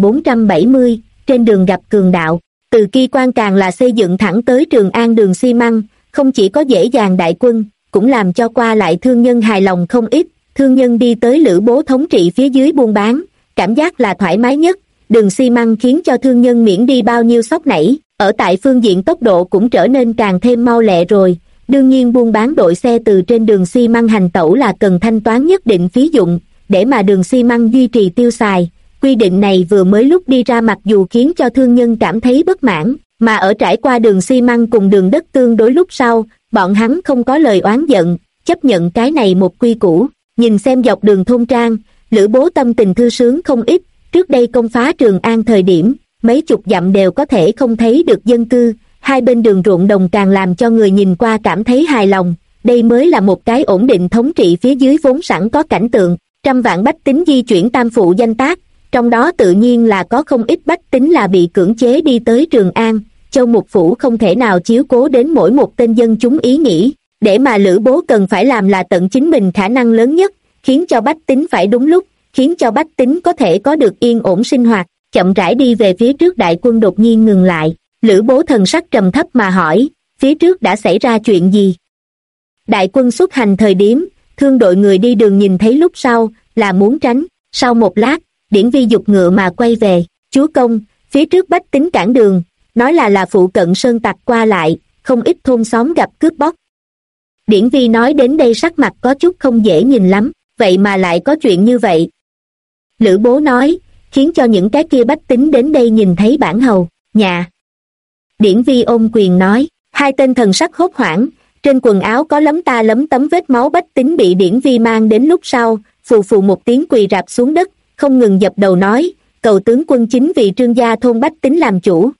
1470, trên đường gặp cường đạo. Từ kỳ quan càng là xây dựng thẳng tới Trường An đường xi măng, không chỉ có dễ dàng đại quân, cũng làm cho qua lại thương nhân hài lòng không ít. Thương nhân đi tới Lữ Bố thống trị phía dưới buôn bán, cảm giác là thoải mái nhất. Đường xi măng khiến cho thương nhân miễn đi bao nhiêu sóc nảy, ở tại phương diện tốc độ cũng trở nên càng thêm mau lẹ rồi. Đương nhiên buôn bán đội xe từ trên đường xi măng hành tẩu là cần thanh toán nhất định phí dụng, để mà đường xi măng duy trì tiêu xài. Quy định này vừa mới lúc đi ra mặc dù khiến cho thương nhân cảm thấy bất mãn, mà ở trải qua đường xi măng cùng đường đất tương đối lúc sau, bọn hắn không có lời oán giận, chấp nhận cái này một quy củ. Nhìn xem dọc đường thôn trang, Lữ Bố tâm tình thư sướng không ít. Trước đây công phá Trường An thời điểm, mấy chục dặm đều có thể không thấy được dân cư, hai bên đường ruộng đồng càng làm cho người nhìn qua cảm thấy hài lòng. Đây mới là một cái ổn định thống trị phía dưới vốn sẵn có cảnh tượng. Trăm vạn bách tính di chuyển tam phụ danh tác, trong đó tự nhiên là có không ít bách tính là bị cưỡng chế đi tới Trường An. Châu Mục Phủ không thể nào chiếu cố đến mỗi một tên dân chúng ý nghĩ, để mà Lữ Bố cần phải làm là tận chính mình khả năng lớn nhất, khiến cho bách tính phải đúng lúc, khiến cho bách tính có thể có được yên ổn sinh hoạt. Chậm rãi đi về phía trước đại quân đột nhiên ngừng lại, Lữ Bố thần sắc trầm thấp mà hỏi, phía trước đã xảy ra chuyện gì? Đại quân xuất hành thời điểm, thương đội người đi đường nhìn thấy lúc sau, là muốn tránh. Sau một lát, Điển Vi giục ngựa mà quay về, chúa công, phía trước bách tính cản đường, nói là phụ cận sơn tặc qua lại, không ít thôn xóm gặp cướp bóc. Điển Vi nói đến đây sắc mặt có chút không dễ nhìn lắm, vậy mà lại có chuyện như vậy. Lữ Bố nói, khiến cho những cái kia bách tính đến đây nhìn thấy bản hầu, nhà. Điển Vi ôm quyền nói, hai tên thần sắc hốt hoảng, trên quần áo có lấm ta lấm tấm vết máu bách tính bị Điển Vi mang đến lúc sau, phù phù một tiếng quỳ rạp xuống đất, không ngừng dập đầu nói, cầu tướng quân chính vì Trương gia thôn bách tính làm chủ.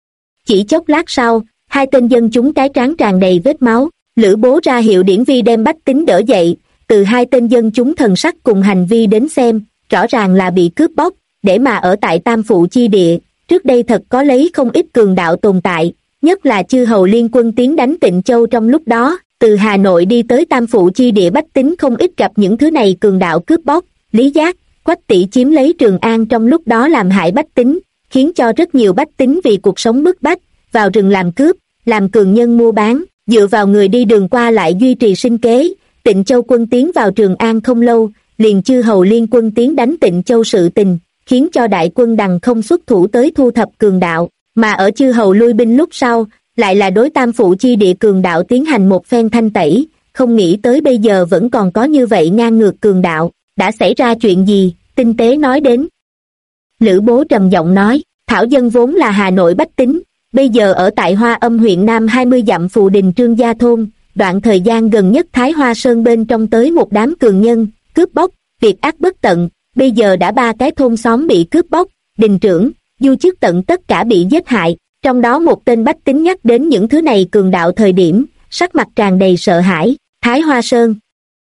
Chỉ chốc lát sau, hai tên dân chúng cái trán tràn đầy vết máu, Lữ Bố ra hiệu Điển Vi đem bách tính đỡ dậy, từ hai tên dân chúng thần sắc cùng hành vi đến xem, rõ ràng là bị cướp bóc, để mà ở tại Tam Phụ chi địa, trước đây thật có lấy không ít cường đạo tồn tại, nhất là chư hầu liên quân tiến đánh Tịnh Châu trong lúc đó, từ Hà Nội đi tới Tam Phụ chi địa bách tính không ít gặp những thứ này cường đạo cướp bóc, Lý Giác, Quách Tỷ chiếm lấy Trường An trong lúc đó làm hại bách tính, khiến cho rất nhiều bách tính vì cuộc sống bức bách, vào rừng làm cướp, làm cường nhân mua bán, dựa vào người đi đường qua lại duy trì sinh kế. Tịnh Châu quân tiến vào Trường An không lâu, liền chư hầu liên quân tiến đánh Tịnh Châu sự tình, khiến cho đại quân đằng không xuất thủ tới thu thập cường đạo, mà ở chư hầu lui binh lúc sau, lại là đối Tam Phụ chi địa cường đạo tiến hành một phen thanh tẩy, không nghĩ tới bây giờ vẫn còn có như vậy ngang ngược cường đạo, đã xảy ra chuyện gì, tinh tế nói đến. Lữ Bố trầm giọng nói, thảo dân vốn là Hà Nội bách tính, bây giờ ở tại Hoa Âm huyện Nam 20 dặm Phù Đình Trương Gia thôn, đoạn thời gian gần nhất Thái Hoa Sơn bên trong tới một đám cường nhân, cướp bóc, việc ác bất tận, bây giờ đã 3 cái thôn xóm bị cướp bóc, đình trưởng, du chức tận tất cả bị giết hại, trong đó một tên bách tính nhắc đến những thứ này cường đạo thời điểm, sắc mặt tràn đầy sợ hãi. Thái Hoa Sơn.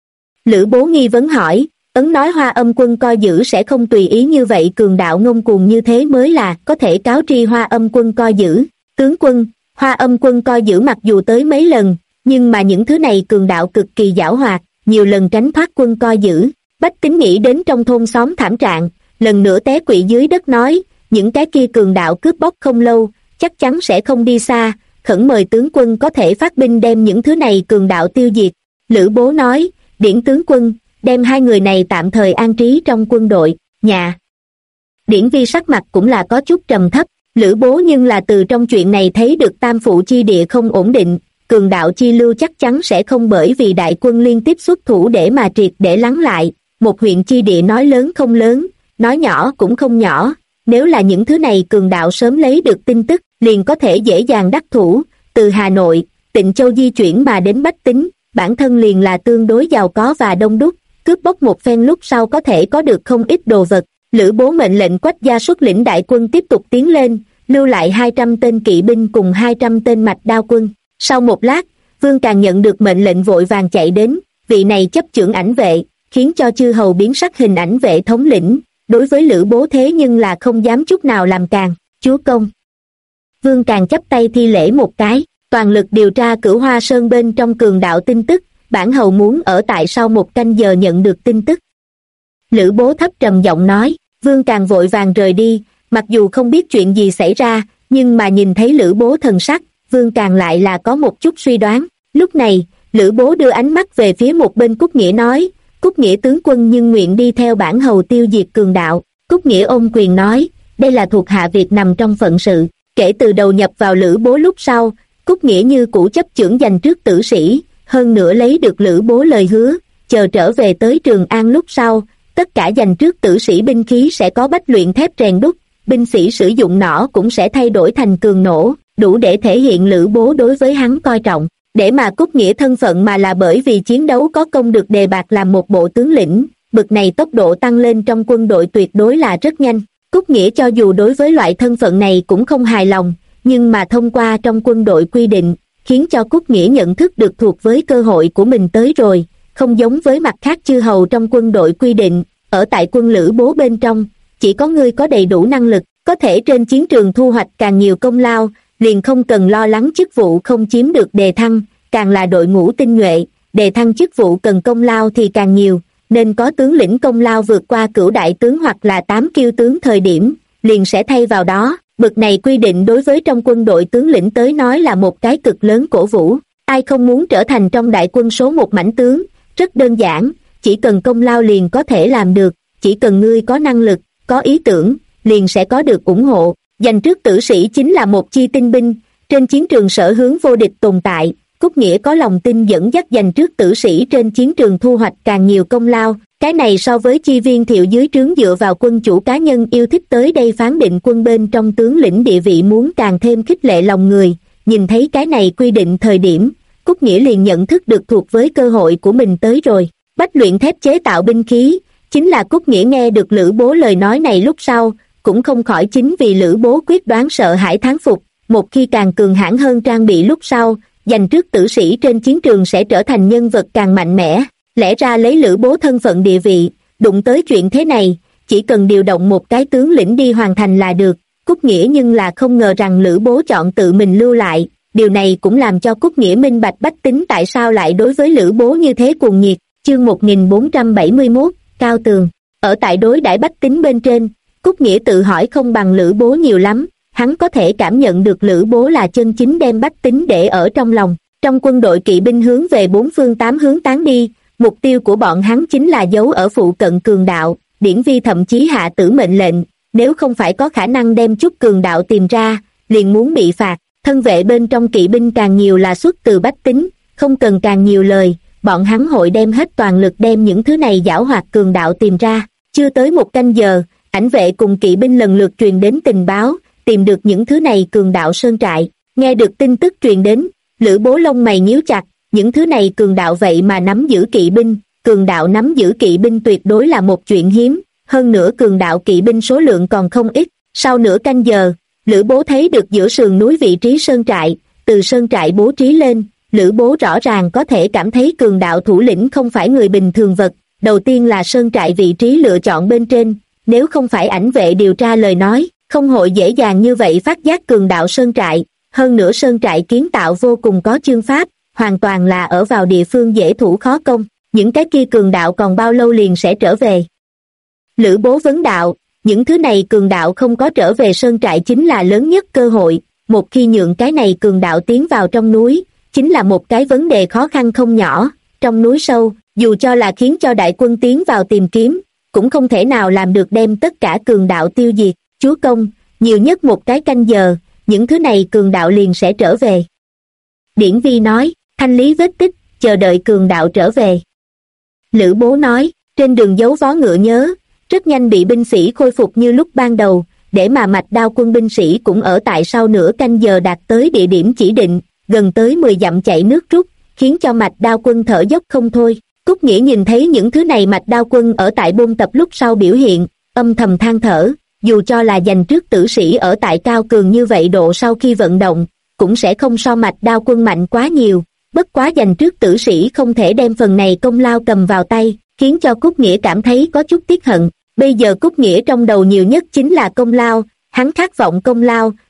Lữ Bố nghi vấn hỏi, ấn nói Hoa Âm quân coi giữ sẽ không tùy ý như vậy cường đạo ngông cuồng như thế mới là có thể cáo tri Hoa Âm quân coi giữ. Tướng quân, Hoa Âm quân coi giữ mặc dù tới mấy lần, nhưng mà những thứ này cường đạo cực kỳ giảo hoạt, nhiều lần tránh thoát quân coi giữ. Bách tính nghĩ đến trong thôn xóm thảm trạng, lần nữa té quỵ dưới đất nói, những cái kia cường đạo cướp bóc không lâu, chắc chắn sẽ không đi xa, khẩn mời tướng quân có thể phát binh đem những thứ này cường đạo tiêu diệt. Lữ Bố nói, Điển tướng quân, đem hai người này tạm thời an trí trong quân đội, nhà. Điển Vi sắc mặt cũng là có chút trầm thấp, Lữ Bố nhưng là từ trong chuyện này thấy được Tam Phụ chi địa không ổn định, cường đạo chi lưu chắc chắn sẽ không bởi vì đại quân liên tiếp xuất thủ để mà triệt để lắng lại. Một huyện chi địa nói lớn không lớn, nói nhỏ cũng không nhỏ, nếu là những thứ này cường đạo sớm lấy được tin tức, liền có thể dễ dàng đắc thủ, từ Hà Nội, Tịnh Châu di chuyển mà đến bách tính, bản thân liền là tương đối giàu có và đông đúc, cướp bóc một phen lúc sau có thể có được không ít đồ vật. Lữ Bố mệnh lệnh Quách gia xuất lĩnh đại quân tiếp tục tiến lên, lưu lại 200 tên kỵ binh cùng 200 tên mạch đao quân. Sau một lát, Vương Càng nhận được mệnh lệnh vội vàng chạy đến, vị này chấp chưởng ảnh vệ, khiến cho chư hầu biến sắc hình ảnh vệ thống lĩnh, đối với Lữ Bố thế nhưng là không dám chút nào làm càng, chúa công. Vương Càng chắp tay thi lễ một cái, toàn lực điều tra Cửu Hoa Sơn bên trong cường đạo tin tức, bản hầu muốn ở tại sau 1 canh giờ nhận được tin tức. Lữ Bố thấp trầm giọng nói. Vương Càng vội vàng rời đi, mặc dù không biết chuyện gì xảy ra, nhưng mà nhìn thấy Lữ Bố thần sắc, Vương Càng lại là có một chút suy đoán. Lúc này, Lữ Bố đưa ánh mắt về phía một bên Cúc Nghĩa nói, Cúc Nghĩa tướng quân nhưng nguyện đi theo bản hầu tiêu diệt cường đạo. Cúc Nghĩa ôm quyền nói, đây là thuộc hạ việc nằm trong phận sự. Kể từ đầu nhập vào Lữ Bố lúc sau, Cúc Nghĩa như cũ chấp chưởng giành trước tử sĩ, hơn nữa lấy được Lữ Bố lời hứa, chờ trở về tới Trường An lúc sau, tất cả giành trước tử sĩ binh khí sẽ có bách luyện thép rèn đúc, binh sĩ sử dụng nỏ cũng sẽ thay đổi thành cường nổ, đủ để thể hiện Lữ Bố đối với hắn coi trọng. Để mà Cúc Nghĩa thân phận mà là bởi vì chiến đấu có công được đề bạt làm một bộ tướng lĩnh, bực này tốc độ tăng lên trong quân đội tuyệt đối là rất nhanh. Cúc Nghĩa cho dù đối với loại thân phận này cũng không hài lòng, nhưng mà thông qua trong quân đội quy định, khiến cho Cúc Nghĩa nhận thức được thuộc với cơ hội của mình tới rồi, không giống với mặt khác chư hầu trong quân đội quy định, ở tại quân Lữ Bố bên trong, chỉ có ngươi có đầy đủ năng lực, có thể trên chiến trường thu hoạch càng nhiều công lao, liền không cần lo lắng chức vụ không chiếm được đề thăng, càng là đội ngũ tinh nhuệ, đề thăng chức vụ cần công lao thì càng nhiều, nên có tướng lĩnh công lao vượt qua Cửu đại tướng hoặc là 8 kiêu tướng thời điểm, liền sẽ thay vào đó. Bực này quy định đối với trong quân đội tướng lĩnh tới nói là một cái cực lớn cổ vũ. Ai không muốn trở thành trong đại quân số 1 mãnh tướng, rất đơn giản, chỉ cần công lao liền có thể làm được, chỉ cần ngươi có năng lực, có ý tưởng, liền sẽ có được ủng hộ. Giành trước tử sĩ chính là một chi tinh binh, trên chiến trường sở hướng vô địch tồn tại. Cúc Nghĩa có lòng tin dẫn dắt giành trước tử sĩ trên chiến trường thu hoạch càng nhiều công lao, cái này so với chi viên thiệu dưới trướng dựa vào quân chủ cá nhân yêu thích tới đây phán định quân bên trong tướng lĩnh địa vị muốn càng thêm khích lệ lòng người. Nhìn thấy cái này quy định thời điểm, Cúc Nghĩa liền nhận thức được thuộc với cơ hội của mình tới rồi. Bách luyện thép chế tạo binh khí, chính là Cúc Nghĩa nghe được Lữ Bố lời nói này lúc sau, cũng không khỏi chính vì Lữ Bố quyết đoán sợ hãi thán phục, một khi càng cường hãn hơn trang bị lúc sau, giành trước tử sĩ trên chiến trường sẽ trở thành nhân vật càng mạnh mẽ. Lẽ ra lấy Lữ Bố thân phận địa vị, đụng tới chuyện thế này, chỉ cần điều động một cái tướng lĩnh đi hoàn thành là được. Cúc Nghĩa nhưng là không ngờ rằng Lữ Bố chọn tự mình lưu lại, điều này cũng làm cho Cúc Nghĩa minh bạch bách tính tại sao lại đối với Lữ Bố như thế cuồng nhiệt. Chương 1471, Cao Tường. Ở tại đối đãi bách tính bên trên, Cúc Nghĩa tự hỏi không bằng Lữ Bố nhiều lắm, hắn có thể cảm nhận được Lữ Bố là chân chính đem bách tính để ở trong lòng. Trong quân đội kỵ binh hướng về 4 phương 8 hướng tán đi, mục tiêu của bọn hắn chính là giấu ở phụ cận cường đạo. Điển Vi thậm chí hạ tử mệnh lệnh, nếu không phải có khả năng đem chút cường đạo tìm ra, liền muốn bị phạt. Thân vệ bên trong kỵ binh càng nhiều là xuất từ bách tính, không cần càng nhiều lời, bọn hắn hội đem hết toàn lực đem những thứ này giảo hoạt cường đạo tìm ra. Chưa tới 1 canh giờ, ảnh vệ cùng kỵ binh lần lượt truyền đến tình báo, tìm được những thứ này cường đạo sơn trại. Nghe được tin tức truyền đến, Lữ Bố lông mày nhíu chặt, những thứ này cường đạo vậy mà nắm giữ kỵ binh, cường đạo nắm giữ kỵ binh tuyệt đối là một chuyện hiếm, hơn nữa cường đạo kỵ binh số lượng còn không ít. Sau nửa canh giờ, Lữ Bố thấy được giữa sườn núi vị trí sơn trại, từ sơn trại bố trí lên, Lữ Bố rõ ràng có thể cảm thấy cường đạo thủ lĩnh không phải người bình thường vật. Đầu tiên là sơn trại vị trí lựa chọn bên trên, nếu không phải ảnh vệ điều tra lời nói, không hội dễ dàng như vậy phát giác cường đạo sơn trại. Hơn nữa sơn trại kiến tạo vô cùng có chương pháp, hoàn toàn là ở vào địa phương dễ thủ khó công. Những cái kia cường đạo còn bao lâu liền sẽ trở về? Lữ Bố vấn đạo. Những thứ này cường đạo không có trở về sơn trại chính là lớn nhất cơ hội. Một khi nhượng cái này cường đạo tiến vào trong núi, chính là một cái vấn đề khó khăn không nhỏ. Trong núi sâu, dù cho là khiến cho đại quân tiến vào tìm kiếm, cũng không thể nào làm được đem tất cả cường đạo tiêu diệt. Chúa công, nhiều nhất 1 cái canh giờ, những thứ này cường đạo liền sẽ trở về. Điển Vi nói, thanh lý vết tích, chờ đợi cường đạo trở về. Lữ Bố nói, trên đường giấu vó ngựa nhớ, rất nhanh bị binh sĩ khôi phục như lúc ban đầu, để mà mạch đao quân binh sĩ cũng ở tại sau nửa canh giờ đạt tới địa điểm chỉ định, gần tới 10 dặm chạy nước rút, khiến cho mạch đao quân thở dốc không thôi. Cúc Nghĩa nhìn thấy những thứ này mạch đao quân ở tại bôn tập lúc sau biểu hiện, âm thầm than thở, dù cho là giành trước tử sĩ ở tại cao cường như vậy độ sau khi vận động, cũng sẽ không so mạch đao quân mạnh quá nhiều, bất quá giành trước tử sĩ không thể đem phần này công lao cầm vào tay, khiến cho Cúc Nghĩa cảm thấy có chút tiếc hận. Bây giờ Cúc Nghĩa trong đầu nhiều nhất chính là công lao, hắn khát vọng công lao,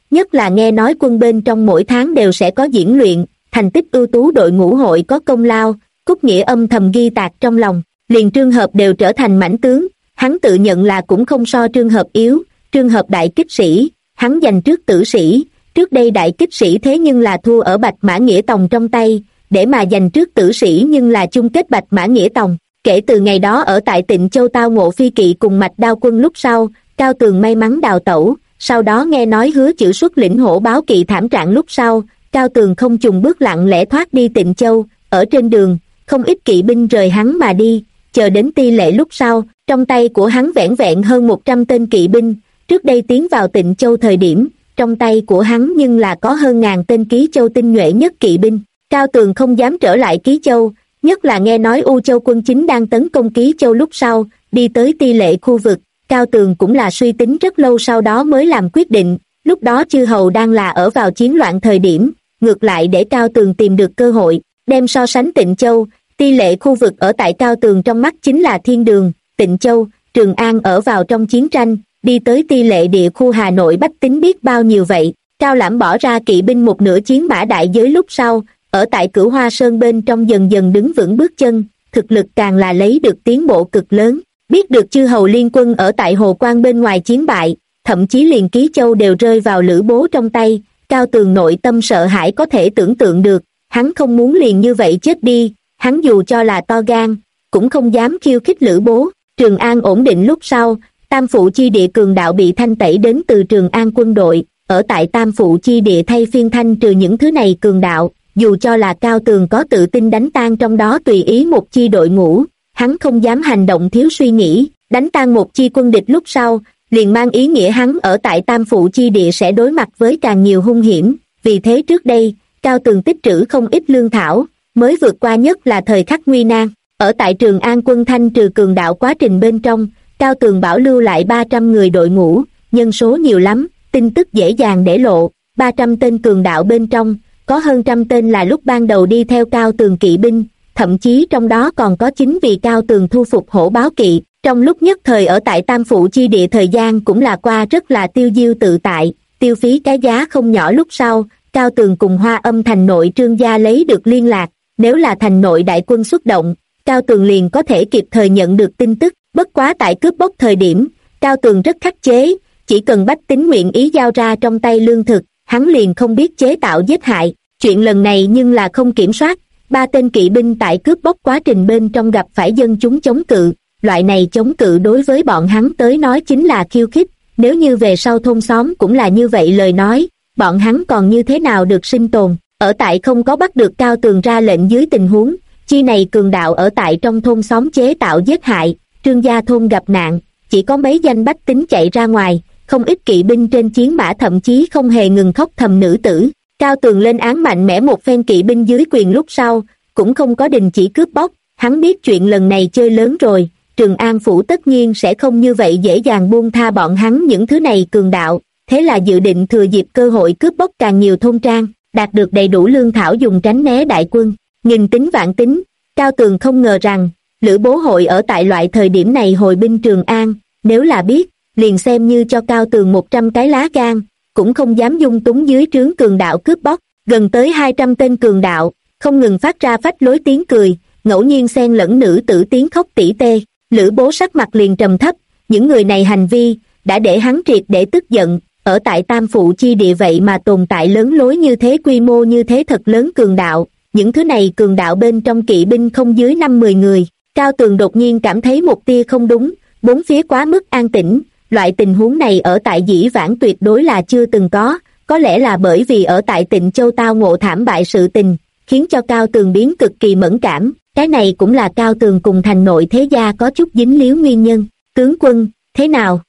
nhất là nghe nói quân bên trong mỗi tháng đều sẽ có diễn luyện, thành tích ưu tú đội ngũ hội có công lao, Cúc Nghĩa âm thầm ghi tạc trong lòng, liền Trương Hợp đều trở thành mãnh tướng, hắn tự nhận là cũng không so Trương Hợp yếu, Trương Hợp đại kích sĩ, hắn giành trước tử sĩ, trước đây đại kích sĩ thế nhưng là thua ở Bạch Mã Nghĩa Tòng trong tay, để mà giành trước tử sĩ nhưng là chung kết Bạch Mã Nghĩa Tòng. Kể từ ngày đó ở tại Tịnh Châu tao ngộ Phi Kỵ cùng Mạch Đao quân lúc sau, Cao Tường may mắn đào tẩu, sau đó nghe nói Hứa Chử xuất lĩnh Hổ Báo Kỵ thảm trạng lúc sau, Cao Tường không chùng bước lặng lẽ thoát đi Tịnh Châu, ở trên đường, không ít kỵ binh rời hắn mà đi, chờ đến Ti Lệ lúc sau, trong tay của hắn vẻn vẹn hơn 100 tên kỵ binh, trước đây tiến vào Tịnh Châu thời điểm, trong tay của hắn nhưng là có hơn 1000 tên Ký Châu tinh nhuệ nhất kỵ binh, Cao Tường không dám trở lại Ký Châu, nhất là nghe nói U Châu quân chính đang tấn công Ký Châu lúc sau, đi tới Ti Lệ khu vực, Cao Tường cũng là suy tính rất lâu sau đó mới làm quyết định, lúc đó chư hầu đang là ở vào chiến loạn thời điểm, ngược lại để Cao Tường tìm được cơ hội, đem so sánh Tịnh Châu, Ti Lệ khu vực ở tại Cao Tường trong mắt chính là thiên đường, Tịnh Châu, Trường An ở vào trong chiến tranh, đi tới Ti Lệ địa khu Hà Nội bách tính biết bao nhiêu vậy, Cao Lãm bỏ ra kỵ binh một nửa chiến mã đại giới lúc sau, ở tại Cửu Hoa Sơn bên trong dần dần đứng vững bước chân, thực lực càng là lấy được tiến bộ cực lớn, biết được chư hầu liên quân ở tại Hồ Quan bên ngoài chiến bại, thậm chí liền Ký Châu đều rơi vào Lữ Bố trong tay, Cao Tường nội tâm sợ hãi có thể tưởng tượng được, hắn không muốn liền như vậy chết đi, hắn dù cho là to gan, cũng không dám khiêu khích Lữ Bố. Trường An ổn định lúc sau, Tam Phụ chi địa cường đạo bị thanh tẩy đến từ Trường An quân đội, ở tại Tam Phụ chi địa thay phiên thanh trừ những thứ này cường đạo, dù cho là Cao Tường có tự tin đánh tan trong đó tùy ý một chi đội ngũ, hắn không dám hành động thiếu suy nghĩ, đánh tan một chi quân địch lúc sau, liền mang ý nghĩa hắn ở tại Tam Phụ chi địa sẽ đối mặt với càng nhiều hung hiểm, vì thế trước đây, Cao Tường tích trữ không ít lương thảo, mới vượt qua nhất là thời khắc nguy nan, ở tại Trường An quân thanh trừ cường đạo quá trình bên trong, Cao Tường bảo lưu lại 300 người đội ngũ, nhân số nhiều lắm, tin tức dễ dàng để lộ, 300 tên cường đạo bên trong, có hơn 100 tên là lúc ban đầu đi theo Cao Tường kỵ binh, thậm chí trong đó còn có chính vì Cao Tường thu phục Hổ Báo Kỵ, trong lúc nhất thời ở tại Tam Phụ chi địa thời gian cũng là qua rất là tiêu diêu tự tại, tiêu phí cái giá không nhỏ lúc sau, Cao Tường cùng Hoa Âm thành nội Trương gia lấy được liên lạc, nếu là thành nội đại quân xuất động, Cao Tường liền có thể kịp thời nhận được tin tức, bất quá tại cướp bóc thời điểm, Cao Tường rất khắc chế, chỉ cần bách tính nguyện ý giao ra trong tay lương thực, hắn liền không biết chế tạo giết hại, chuyện lần này nhưng là không kiểm soát, 3 tên kỵ binh tại cướp bóc quá trình bên trong gặp phải dân chúng chống cự, loại này chống cự đối với bọn hắn tới nói chính là khiêu khích, nếu như về sau thôn xóm cũng là như vậy lời nói, bọn hắn còn như thế nào được sinh tồn, ở tại không có bắt được Cao Tường ra lệnh dưới tình huống, chi này cường đạo ở tại trong thôn xóm chế tạo giết hại, Trương gia thôn gặp nạn, chỉ có mấy danh bách tính chạy ra ngoài, không ít kỵ binh trên chiến mã thậm chí không hề ngừng khóc thầm nữ tử. Cao Tường lên án mạnh mẽ một phen kỵ binh dưới quyền lúc sau, cũng không có đình chỉ cướp bóc, hắn biết chuyện lần này chơi lớn rồi, Trường An phủ tất nhiên sẽ không như vậy dễ dàng buông tha bọn hắn những thứ này cường đạo, thế là dự định thừa dịp cơ hội cướp bóc càng nhiều thôn trang, đạt được đầy đủ lương thảo dùng tránh né đại quân. Nghìn tính vạn tính, Cao Tường không ngờ rằng, Lữ Bố hội ở tại loại thời điểm này hồi binh Trường An, nếu là biết, liền xem như cho Cao Tường 100 cái lá gan, cũng không dám dung túng dưới trướng cường đạo cướp bóc, gần tới 200 tên cường đạo, không ngừng phát ra phách lối tiếng cười, ngẫu nhiên xen lẫn nữ tử tiếng khóc tỉ tê, Lữ Bố sắc mặt liền trầm thấp, những người này hành vi, đã để hắn triệt để tức giận, ở tại Tam Phụ chi địa vậy mà tồn tại lớn lối như thế quy mô như thế thật lớn cường đạo, những thứ này cường đạo bên trong kỵ binh không dưới 5-10 người, Cao Tường đột nhiên cảm thấy một tia không đúng, bốn phía quá mức an tĩnh, loại tình huống này ở tại Dĩ Vãng tuyệt đối là chưa từng có lẽ là bởi vì ở tại Tịnh Châu tao ngộ thảm bại sự tình, khiến cho Cao Tường biến cực kỳ mẫn cảm, cái này cũng là Cao Tường cùng thành nội thế gia có chút dính líu nguyên nhân. Tướng quân, thế nào?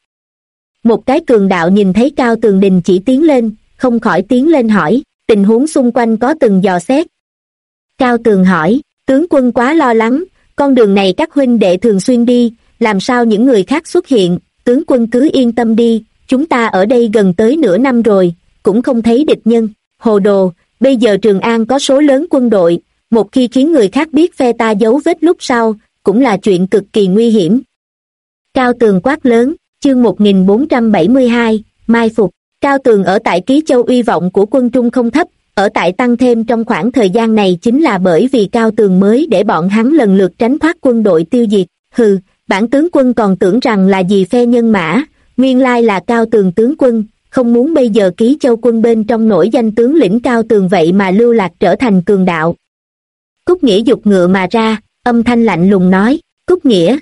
Một cái cường đạo nhìn thấy Cao Tường đình chỉ tiến lên, không khỏi tiến lên hỏi, tình huống xung quanh có từng dò xét. Cao Tường hỏi, tướng quân quá lo lắng, con đường này các huynh đệ thường xuyên đi, làm sao những người khác xuất hiện, tướng quân cứ yên tâm đi, chúng ta ở đây gần tới nửa năm rồi, cũng không thấy địch nhân. Hồ đồ, bây giờ Trường An có số lớn quân đội, một khi khiến người khác biết phe ta dấu vết lúc sau, cũng là chuyện cực kỳ nguy hiểm. Cao Tường quát lớn, chương 1472, mai phục, Cao Tường ở tại Ký Châu uy vọng của quân Trung không thấp, ở tại tăng thêm trong khoảng thời gian này chính là bởi vì Cao Tường mới để bọn hắn lần lượt tránh thoát quân đội tiêu diệt. Hừ, bản tướng quân còn tưởng rằng là gì phe nhân mã, nguyên lai là Cao Tường tướng quân, không muốn bây giờ Ký Châu quân bên trong nổi danh tướng lĩnh Cao Tường vậy mà lưu lạc trở thành cường đạo. Cúc Nghĩa giục ngựa mà ra, âm thanh lạnh lùng nói, Cúc Nghĩa.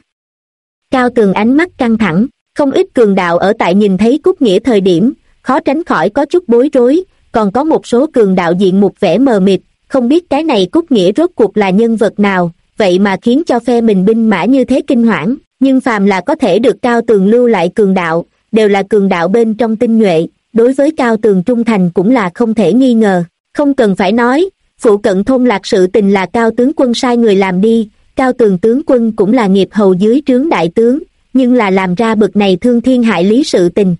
Cao Tường ánh mắt căng thẳng, không ít cường đạo ở tại nhìn thấy Cúc Nghĩa thời điểm, khó tránh khỏi có chút bối rối, còn có một số cường đạo diện một vẻ mờ mịt, không biết cái này Cúc Nghĩa rốt cuộc là nhân vật nào, vậy mà khiến cho phe mình binh mã như thế kinh hoảng, nhưng phàm là có thể được Cao Tường lưu lại cường đạo, đều là cường đạo bên trong tinh nhuệ, đối với Cao Tường trung thành cũng là không thể nghi ngờ. Không cần phải nói, phụ cận thôn lạc sự tình là Cao tướng quân sai người làm đi, Cao Tường tướng quân cũng là nghiệp hầu dưới trướng đại tướng, nhưng là làm ra bực này thương thiên hại lý sự tình.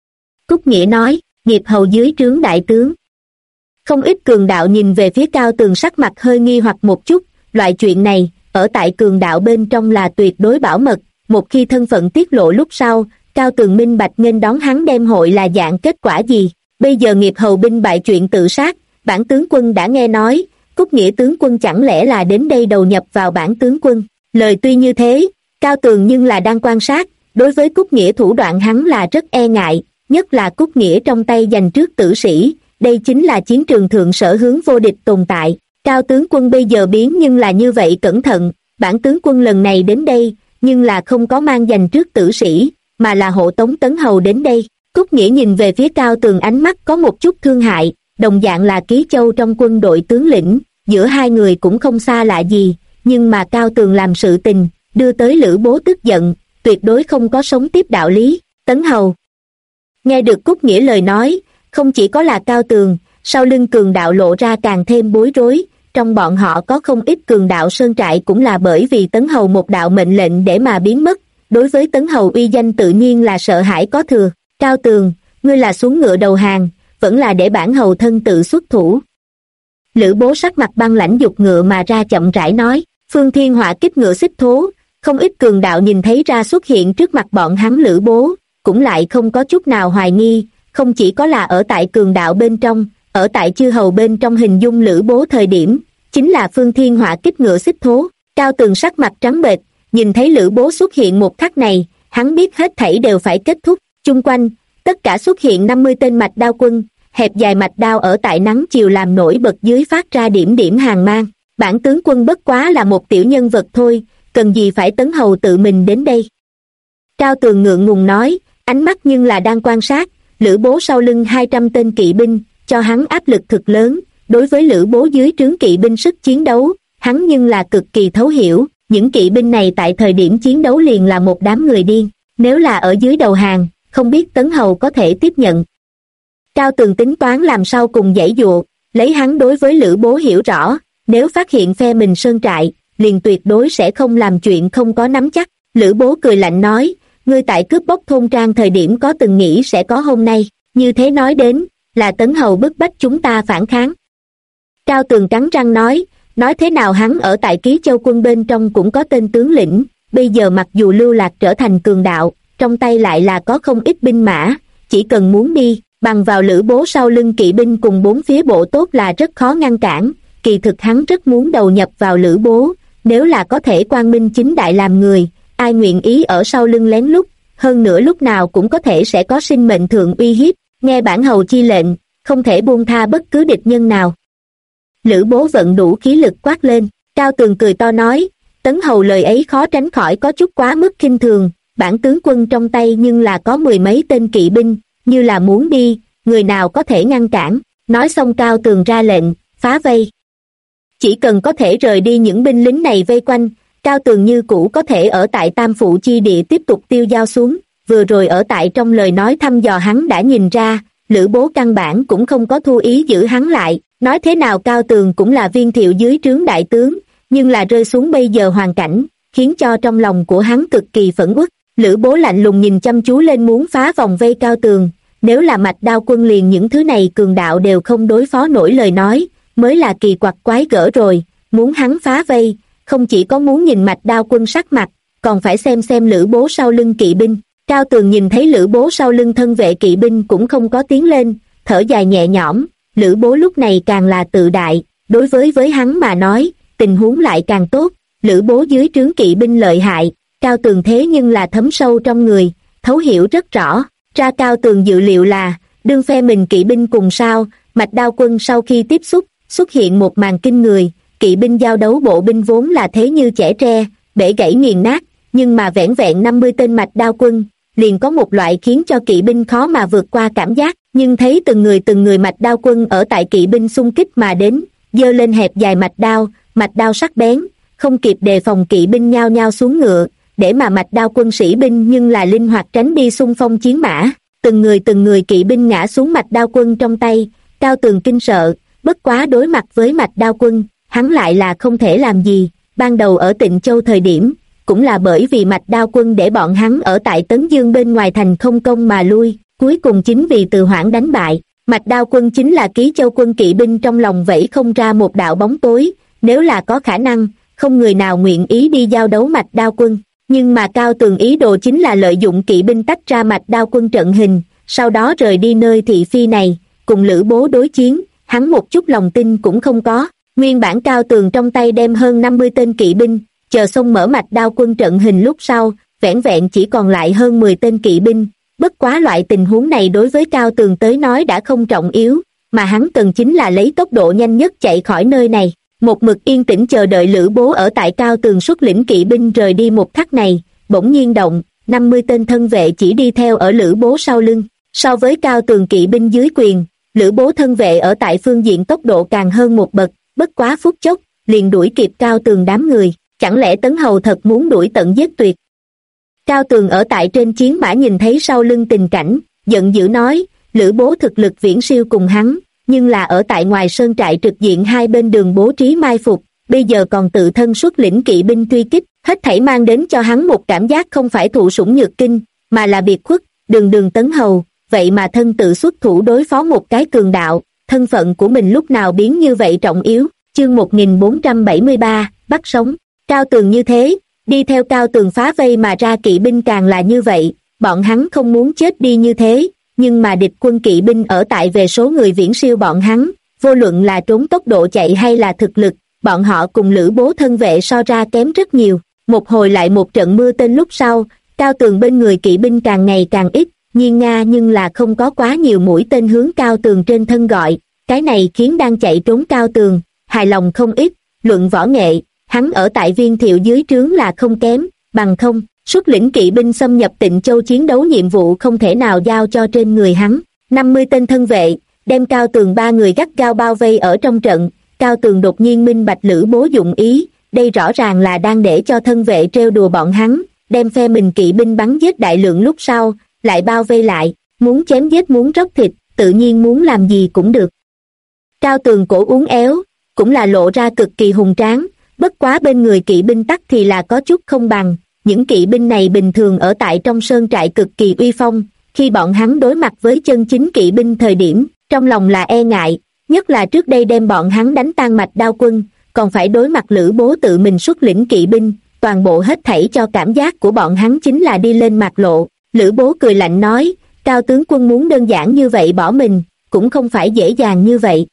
Cúc Nghĩa nói, nghiệp hầu dưới trướng đại tướng. Không ít cường đạo nhìn về phía Cao Tường sắc mặt hơi nghi hoặc một chút, loại chuyện này, ở tại cường đạo bên trong là tuyệt đối bảo mật, một khi thân phận tiết lộ lúc sau, Cao Tường minh bạch nghênh đón hắn đem hội là dạng kết quả gì. Bây giờ nghiệp hầu binh bại chuyện tự sát, bản tướng quân đã nghe nói, Cúc Nghĩa tướng quân chẳng lẽ là đến đây đầu nhập vào bản tướng quân. Lời tuy như thế, Cao Tường nhưng là đang quan sát, đối với Cúc Nghĩa thủ đoạn hắn là rất e ngại, nhất là Cúc Nghĩa trong tay giành trước tử sĩ, đây chính là chiến trường thượng sở hướng vô địch tồn tại. Cao tướng quân bây giờ biến nhưng là như vậy cẩn thận, bản tướng quân lần này đến đây, nhưng là không có mang giành trước tử sĩ, mà là hộ tống Tấn Hầu đến đây. Cúc Nghĩa nhìn về phía Cao Tường ánh mắt có một chút thương hại, đồng dạng là Ký Châu trong quân đội tướng lĩnh, giữa hai người cũng không xa lạ gì, nhưng mà Cao Tường làm sự tình, đưa tới Lữ Bố tức giận, tuyệt đối không có sống tiếp đạo lý. Tấn Hầu nghe được Cúc Nghĩa lời nói, không chỉ có là Cao Tường, sau lưng cường đạo lộ ra càng thêm bối rối, trong bọn họ có không ít cường đạo sơn trại cũng là bởi vì Tấn Hầu một đạo mệnh lệnh để mà biến mất, đối với Tấn Hầu uy danh tự nhiên là sợ hãi có thừa. Cao Tường, ngươi là xuống ngựa đầu hàng, vẫn là để bản hầu thân tự xuất thủ. Lữ Bố sắc mặt băng lãnh giục ngựa mà ra chậm rãi nói, Phương Thiên Họa kích ngựa xích thố, không ít cường đạo nhìn thấy ra xuất hiện trước mặt bọn hắn Lữ Bố, cũng lại không có chút nào hoài nghi, không chỉ có là ở tại cường đạo bên trong, ở tại chư hầu bên trong hình dung Lữ Bố thời điểm, chính là Phương Thiên Họa kích ngựa xích thố. Cao Tường sắc mặt trắng bệch, nhìn thấy Lữ Bố xuất hiện một khắc này, hắn biết hết thảy đều phải kết thúc. Chung quanh tất cả xuất hiện 50 tên mạch đao quân, hẹp dài mạch đao ở tại nắng chiều làm nổi bật dưới phát ra điểm điểm hàn mang. Bản tướng quân bất quá là một tiểu nhân vật thôi, cần gì phải Tấn Hầu tự mình đến đây. Cao Tường ngượng ngùng nói, ánh mắt nhưng là đang quan sát, Lữ Bố sau lưng 200 tên kỵ binh, cho hắn áp lực thực lớn, đối với Lữ Bố dưới trướng kỵ binh sức chiến đấu, hắn nhưng là cực kỳ thấu hiểu, những kỵ binh này tại thời điểm chiến đấu liền là một đám người điên, nếu là ở dưới đầu hàng, không biết Tấn Hầu có thể tiếp nhận. Cao Tường tính toán làm sao cùng giãy dụa, lấy hắn đối với Lữ Bố hiểu rõ, nếu phát hiện phe mình sơn trại, liền tuyệt đối sẽ không làm chuyện không có nắm chắc. Lữ Bố cười lạnh nói, ngươi tại cướp bóc thôn trang thời điểm có từng nghĩ sẽ có hôm nay, như thế nói đến, là Tấn Hầu bức bách chúng ta phản kháng. Cao Tường cắn răng nói thế nào hắn ở tại Ký Châu quân bên trong cũng có tên tướng lĩnh, bây giờ mặc dù lưu lạc trở thành cường đạo, trong tay lại là có không ít binh mã, chỉ cần muốn đi, bằng vào Lữ Bố sau lưng kỵ binh cùng bốn phía bộ tốt là rất khó ngăn cản, kỳ thực hắn rất muốn đầu nhập vào Lữ Bố, nếu là có thể quang minh chính đại làm người, ai nguyện ý ở sau lưng lén lút, hơn nữa lúc nào cũng có thể sẽ có sinh mệnh thượng uy hiếp, nghe bản hầu chi lệnh, không thể buông tha bất cứ địch nhân nào. Lữ Bố vận đủ khí lực quát lên, Cao Tường cười to nói, Tấn Hầu lời ấy khó tránh khỏi có chút quá mức khinh thường, bản tướng quân trong tay nhưng là có 10 mấy tên kỵ binh, như là muốn đi, người nào có thể ngăn cản. Nói xong Cao Tường ra lệnh, phá vây. Chỉ cần có thể rời đi những binh lính này vây quanh, Cao Tường như cũ có thể ở tại Tam Phụ chi địa tiếp tục tiêu dao xuống, vừa rồi ở tại trong lời nói thăm dò hắn đã nhìn ra, Lữ Bố căn bản cũng không có thu ý giữ hắn lại, nói thế nào Cao Tường cũng là viên thiệu dưới trướng đại tướng, nhưng là rơi xuống bây giờ hoàn cảnh, khiến cho trong lòng của hắn cực kỳ phẫn uất. Lữ Bố lạnh lùng nhìn chăm chú lên muốn phá vòng vây Cao Tường, nếu là mạch đao quân liền những thứ này cường đạo đều không đối phó nổi lời nói, mới là kỳ quặc quái gở rồi, muốn hắn phá vây, không chỉ có muốn nhìn mạch đao quân sắc mặt, còn phải xem Lữ Bố sau lưng kỵ binh. Cao Tường nhìn thấy Lữ Bố sau lưng thân vệ kỵ binh cũng không có tiến lên, thở dài nhẹ nhõm. Lữ Bố lúc này càng là tự đại, đối với hắn mà nói, tình huống lại càng tốt. Lữ Bố dưới trướng kỵ binh lợi hại, Cao Tường thế nhưng là thấm sâu trong người, thấu hiểu rất rõ. Ra Cao Tường dự liệu là, đương phe mình kỵ binh cùng sao, Mạch Đao quân sau khi tiếp xúc, xuất hiện một màn kinh người. Kỵ binh giao đấu bộ binh vốn là thế như chẻ tre, bể gãy nghiền nát, nhưng mà vẻn vẹn 50 tên Mạch Đao quân, liền có một loại khiến cho kỵ binh khó mà vượt qua cảm giác. Nhưng thấy từng người Mạch Đao quân ở tại kỵ binh xung kích mà đến, giơ lên hẹp dài mạch đao sắc bén, không kịp đề phòng kỵ binh nhao nhao xuống ngựa, để mà Mạch Đao quân sĩ binh nhưng là linh hoạt tránh đi xung phong chiến mã. Từng người kỵ binh ngã xuống Mạch Đao quân trong tay. Cao Tường kinh sợ, bất quá đối mặt với Mạch Đao quân, hắn lại là không thể làm gì. Ban đầu ở Tịnh Châu thời điểm, cũng là bởi vì Mạch Đao quân để bọn hắn ở tại Tấn Dương bên ngoài thành không công mà lui, cuối cùng chính vì Từ Hoảng đánh bại. Mạch Đao quân chính là Ký Châu quân kỵ binh trong lòng vẫy không ra một đạo bóng tối, nếu là có khả năng, không người nào nguyện ý đi giao đấu Mạch Đao quân. Nhưng mà Cao Tường ý đồ chính là lợi dụng kỵ binh tách ra Mạch Đao quân trận hình, sau đó rời đi nơi thị phi này, cùng Lữ Bố đối chiến, hắn một chút lòng tin cũng không có. Nguyên bản Cao Tường trong tay đem hơn 50 tên kỵ binh, chờ xông mở Mạch Đao quân trận hình lúc sau, vẻn vẹn chỉ còn lại hơn 10 tên kỵ binh. Bất quá loại tình huống này đối với Cao Tường tới nói đã không trọng yếu, mà hắn cần chính là lấy tốc độ nhanh nhất chạy khỏi nơi này. Một mực yên tĩnh chờ đợi Lữ Bố ở tại Cao Tường xuất lĩnh kỵ binh rời đi một khắc này, bỗng nhiên động, 50 tên thân vệ chỉ đi theo ở Lữ Bố sau lưng. So với Cao Tường kỵ binh dưới quyền, Lữ Bố thân vệ ở tại phương diện tốc độ càng hơn một bậc, bất quá phút chốc, liền đuổi kịp Cao Tường đám người. Chẳng lẽ Tấn Hầu thật muốn đuổi tận giết tuyệt? Cao Tường ở tại trên chiến mã nhìn thấy sau lưng tình cảnh, giận dữ nói, Lữ Bố thực lực viễn siêu cùng hắn, nhưng là ở tại ngoài sơn trại trực diện hai bên đường bố trí mai phục, bây giờ còn tự thân xuất lĩnh kỵ binh truy kích, hết thảy mang đến cho hắn một cảm giác không phải thụ sủng nhược kinh, mà là biệt khuất. Đường Tấn Hầu, vậy mà thân tự xuất thủ đối phó một cái cường đạo, thân phận của mình lúc nào biến như vậy trọng yếu. Chương 1473, bắt sống. Cao Tường như thế, đi theo Cao Tường phá vây mà ra kỵ binh càng là như vậy, bọn hắn không muốn chết đi như thế, nhưng mà địch quân kỵ binh ở tại về số người viễn siêu bọn hắn, vô luận là trốn tốc độ chạy hay là thực lực, bọn họ cùng Lữ Bố thân vệ so ra kém rất nhiều. Một hồi lại một trận mưa tên lúc sau, Cao Tường bên người kỵ binh càng ngày càng ít, nhưng là không có quá nhiều mũi tên hướng Cao Tường trên thân gọi, cái này khiến đang chạy trốn Cao Tường hài lòng không ít. Luận võ nghệ, hắn ở tại Viên Thiệu dưới trướng là không kém, bằng không, xuất lĩnh kỵ binh xâm nhập Tịnh Châu chiến đấu nhiệm vụ không thể nào giao cho trên người hắn. 50 tên thân vệ, đem Cao Tường ba người gắt gao bao vây ở trong trận. Cao Tường đột nhiên minh bạch Lữ Bố dụng ý, đây rõ ràng là đang để cho thân vệ trêu đùa bọn hắn, đem phe mình kỵ binh bắn giết đại lượng lúc sau, lại bao vây lại, muốn chém giết muốn róc thịt, tự nhiên muốn làm gì cũng được. Cao Tường cổ uốn éo, cũng là lộ ra cực kỳ hùng tráng, bất quá bên người kỵ binh tắc thì là có chút không bằng. Những kỵ binh này bình thường ở tại trong sơn trại cực kỳ uy phong, khi bọn hắn đối mặt với chân chính kỵ binh thời điểm, trong lòng là e ngại, nhất là trước đây đem bọn hắn đánh tan Mạch Đao quân, còn phải đối mặt Lữ Bố tự mình xuất lĩnh kỵ binh, toàn bộ hết thảy cho cảm giác của bọn hắn chính là đi lên mặt lộ. Lữ Bố cười lạnh nói, Cao tướng quân muốn đơn giản như vậy bỏ mình, cũng không phải dễ dàng như vậy.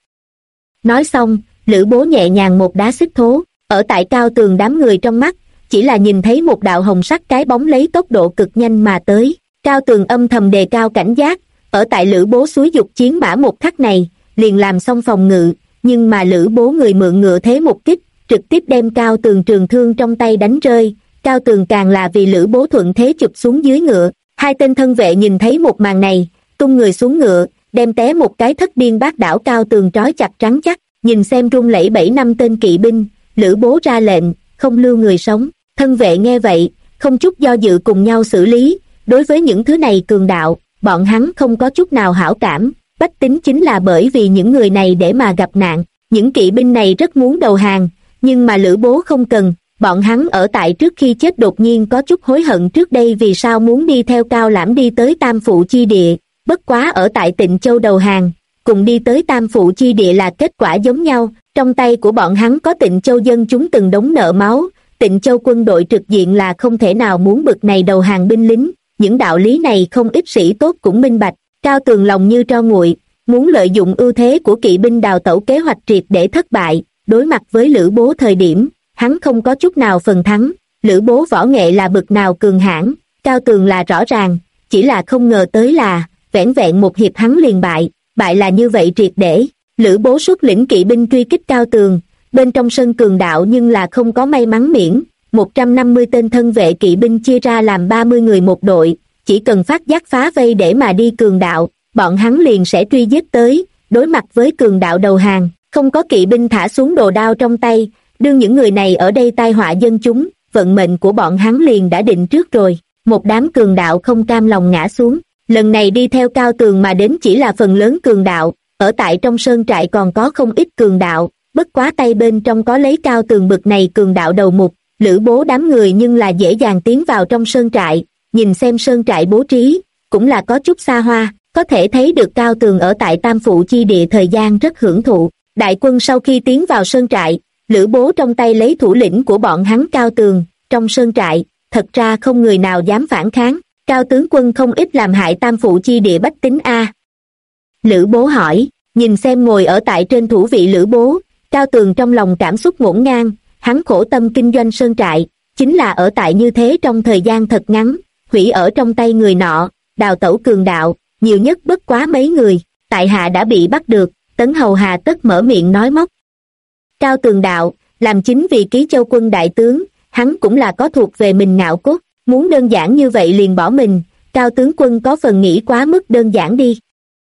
Nói xong, Lữ Bố nhẹ nhàng một đá xích thố, ở tại Cao Tường đám người trong mắt, chỉ là nhìn thấy một đạo hồng sắc cái bóng lấy tốc độ cực nhanh mà tới. Cao Tường âm thầm đề cao cảnh giác, ở tại Lữ Bố xúi dục chiến mã một khắc này, liền làm xong phòng ngự, nhưng mà Lữ Bố người mượn ngựa thế một kích, trực tiếp đem Cao Tường trường thương trong tay đánh rơi. Cao Tường càng là vì Lữ Bố thuận thế chụp xuống dưới ngựa. Hai tên thân vệ nhìn thấy một màn này, tung người xuống ngựa, đem té một cái thất điên bát đảo Cao Tường trói chặt rắn chắc. Nhìn xem rung lẫy 7-5 tên kỵ binh, Lữ Bố ra lệnh, không lưu người sống. Thân vệ nghe vậy, không chút do dự cùng nhau xử lý. Đối với những thứ này cường đạo, bọn hắn không có chút nào hảo cảm. Bách tính chính là bởi vì những người này để mà gặp nạn. Những kỵ binh này rất muốn đầu hàng, nhưng mà Lữ Bố không cần. Bọn hắn ở tại trước khi chết đột nhiên có chút hối hận trước đây vì sao muốn đi theo Cao Lãm đi tới Tam Phụ chi địa. Bất quá ở tại Tịnh Châu đầu hàng, cùng đi tới Tam Phụ chi địa là kết quả giống nhau. Trong tay của bọn hắn có Tịnh Châu dân chúng từng đống nợ máu, Tịnh Châu quân đội trực diện là không thể nào muốn bực này đầu hàng binh lính. những đạo lý này không ít sĩ tốt cũng minh bạch. Cao Tường lòng như tro nguội, muốn lợi dụng ưu thế của kỵ binh đào tẩu kế hoạch triệt để thất bại. Đối mặt với Lữ Bố thời điểm, hắn không có chút nào phần thắng. Lữ Bố võ nghệ là bực nào cường hãn, Cao Tường là rõ ràng, chỉ là không ngờ tới là vẻn vẹn một hiệp hắn liền bại là như vậy triệt để. Lữ Bố xuất lĩnh kỵ binh truy kích Cao Tường, bên trong sân cường đạo nhưng là không có may mắn miễn. 150 tên thân vệ kỵ binh chia ra làm 30 người một đội, chỉ cần phát giác phá vây để mà đi cường đạo, bọn hắn liền sẽ truy giết tới. Đối mặt với cường đạo đầu hàng, không có kỵ binh thả xuống đồ đao trong tay, đương những người này ở đây tai họa dân chúng, vận mệnh của bọn hắn liền đã định trước rồi. Một đám cường đạo không cam lòng ngã xuống, lần này đi theo Cao Tường mà đến chỉ là phần lớn cường đạo, ở tại trong sơn trại còn có không ít cường đạo, bất quá tay bên trong có lấy Cao Tường bực này cường đạo đầu mục. Lữ Bố đám người nhưng là dễ dàng tiến vào trong sơn trại, nhìn xem sơn trại bố trí, cũng là có chút xa hoa, có thể thấy được Cao Tường ở tại Tam Phụ chi địa thời gian rất hưởng thụ. Đại quân sau khi tiến vào sơn trại, Lữ Bố trong tay lấy thủ lĩnh của bọn hắn Cao Tường, trong sơn trại, thật ra không người nào dám phản kháng. Cao tướng quân không ít làm hại Tam Phụ chi địa bách tính a. Lữ Bố hỏi, nhìn xem ngồi ở tại trên thủ vị Lữ Bố, Cao Tường trong lòng cảm xúc ngổn ngang, hắn khổ tâm kinh doanh sơn trại, chính là ở tại như thế trong thời gian thật ngắn, hủy ở trong tay người nọ, đào tẩu cường đạo, nhiều nhất bất quá mấy người, tại hạ đã bị bắt được. Tấn Hầu hà tất mở miệng nói móc. Cao Tường đạo, làm chính vì Ký Châu quân đại tướng, hắn cũng là có thuộc về mình ngạo cốt, muốn đơn giản như vậy liền bỏ mình, Cao tướng quân có phần nghĩ quá mức đơn giản đi.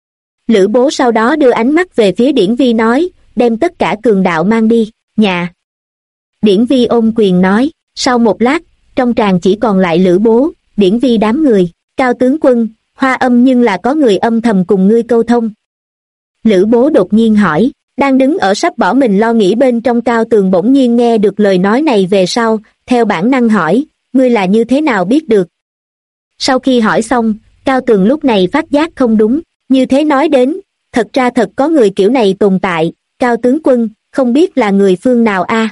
Lữ Bố sau đó đưa ánh mắt về phía Điển Vi nói, đem tất cả cường đạo mang đi, nhà. Điển Vi ôm quyền nói, sau một lát, trong tràng chỉ còn lại Lữ Bố, Điển Vi đám người. Cao tướng quân, Hoa Âm nhưng là có người âm thầm cùng ngươi câu thông. Lữ Bố đột nhiên hỏi, đang đứng ở sắp bỏ mình lo nghĩ bên trong Cao Tường bỗng nhiên nghe được lời nói này về sau, theo bản năng hỏi, ngươi là như thế nào biết được? Sau khi hỏi xong, Cao Tường lúc này phát giác không đúng, như thế nói đến, thật ra thật có người kiểu này tồn tại. Cao tướng quân, không biết là người phương nào a?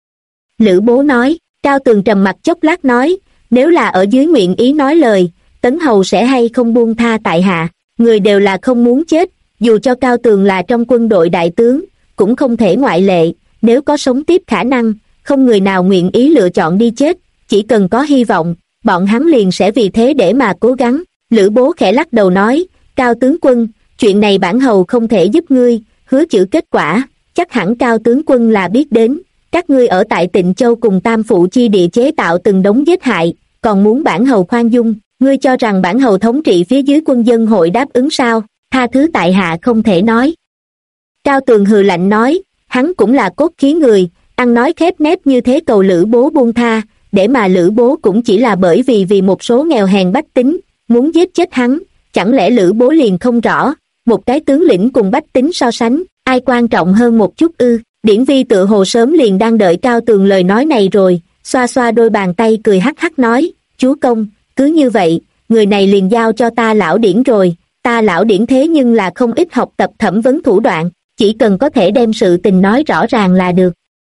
Lữ Bố nói. Cao Tường trầm mặt chốc lát nói, nếu là ở dưới nguyện ý nói lời, Tấn Hầu sẽ hay không buông tha tại hạ. Người đều là không muốn chết, dù cho Cao Tường là trong quân đội đại tướng, cũng không thể ngoại lệ. Nếu có sống tiếp khả năng, không người nào nguyện ý lựa chọn đi chết, chỉ cần có hy vọng, bọn hắn liền sẽ vì thế để mà cố gắng. Lữ Bố khẽ lắc đầu nói, Cao tướng quân, chuyện này bản hầu không thể giúp ngươi, hứa chữ kết quả, chắc hẳn Cao tướng quân là biết đến. Các ngươi ở tại Tịnh Châu cùng Tam Phụ chi địa chế tạo từng đống giết hại, còn muốn bản hầu khoan dung, ngươi cho rằng bản hầu thống trị phía dưới quân dân hội đáp ứng sao? Tha thứ tại hạ không thể nói. Cao Tường hừ lạnh nói, hắn cũng là cốt khí người, ăn nói khép nép như thế cầu Lữ Bố buông tha, để mà Lữ Bố cũng chỉ là bởi vì một số nghèo hèn bách tính, muốn giết chết hắn, chẳng lẽ Lữ Bố liền không rõ, một cái tướng lĩnh cùng bách tính so sánh, ai quan trọng hơn một chút ư? Điển Vi tựa hồ sớm liền đang đợi Cao Tường lời nói này rồi, xoa xoa đôi bàn tay cười hắc hắc nói, chúa công, cứ như vậy, người này liền giao cho ta lão Điển rồi, ta lão Điển thế nhưng là không ít học tập thẩm vấn thủ đoạn, chỉ cần có thể đem sự tình nói rõ ràng là được.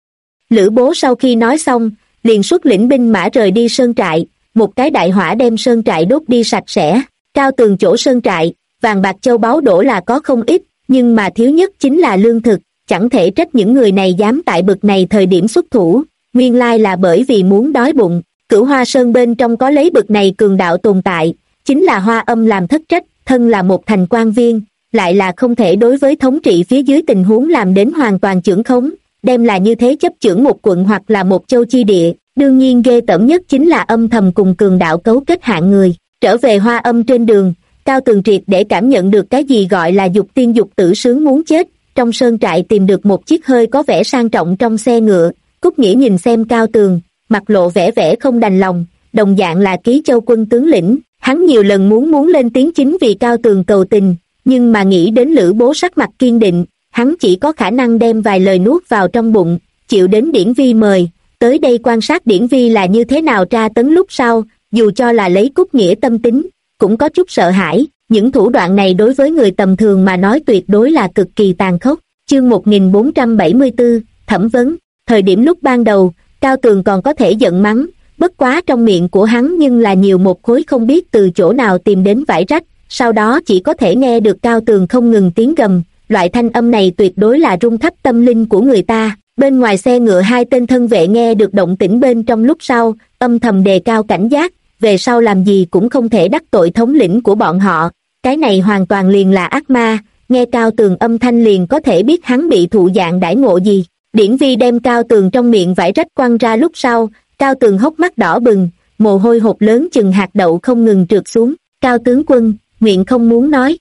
Lữ Bố sau khi nói xong, liền xuất lĩnh binh mã rời đi sơn trại, một cái đại hỏa đem sơn trại đốt đi sạch sẽ. Cao Tường chỗ sơn trại, vàng bạc châu báu đổ là có không ít, nhưng mà thiếu nhất chính là lương thực, chẳng thể trách những người này dám tại bực này thời điểm xuất thủ, nguyên lai là bởi vì muốn đói bụng. Cửu Hoa Sơn bên trong có lấy bực này cường đạo tồn tại, chính là Hoa Âm làm thất trách, thân là một thành quan viên, lại là không thể đối với thống trị phía dưới tình huống làm đến hoàn toàn chưởng khống, đem là như thế chấp chưởng một quận hoặc là một châu chi địa. Đương nhiên ghê tởm nhất chính là âm thầm cùng cường đạo cấu kết hạng người. Trở về Hoa Âm trên đường, Cao Tường triệt để cảm nhận được cái gì gọi là dục tiên dục tử sướng muốn chết. Trong sơn trại tìm được một chiếc hơi có vẻ sang trọng trong xe ngựa, Cúc Nghĩa nhìn xem Cao Tường, mặt lộ vẻ vẻ không đành lòng, đồng dạng là Ký Châu quân tướng lĩnh, hắn nhiều lần muốn lên tiếng chính vì Cao Tường cầu tình, nhưng mà nghĩ đến Lữ Bố sắc mặt kiên định, hắn chỉ có khả năng đem vài lời nuốt vào trong bụng, chịu đến Điển Vi mời, tới đây quan sát Điển Vi là như thế nào tra tấn lúc sau, dù cho là lấy Cúc Nghĩa tâm tính, cũng có chút sợ hãi. Những thủ đoạn này đối với người tầm thường mà nói tuyệt đối là cực kỳ tàn khốc. Chương 1474, thẩm vấn. Thời điểm lúc ban đầu, Cao Tường còn có thể giận mắng, bất quá trong miệng của hắn nhưng là nhiều một khối không biết từ chỗ nào tìm đến vải rách, sau đó chỉ có thể nghe được Cao Tường không ngừng tiếng gầm, loại thanh âm này tuyệt đối là rung khắp tâm linh của người ta. Bên ngoài xe ngựa hai tên thân vệ nghe được động tĩnh bên trong lúc sau, âm thầm đề cao cảnh giác, về sau làm gì cũng không thể đắc tội thống lĩnh của bọn họ, cái này hoàn toàn liền là ác ma, nghe Cao Tường âm thanh liền có thể biết hắn bị thụ dạng đãi ngộ gì. Điển Vi đem Cao Tường trong miệng vải rách quăng ra lúc sau, Cao Tường hốc mắt đỏ bừng, mồ hôi hột lớn chừng hạt đậu không ngừng trượt xuống. Cao tướng quân, nguyện không muốn nói.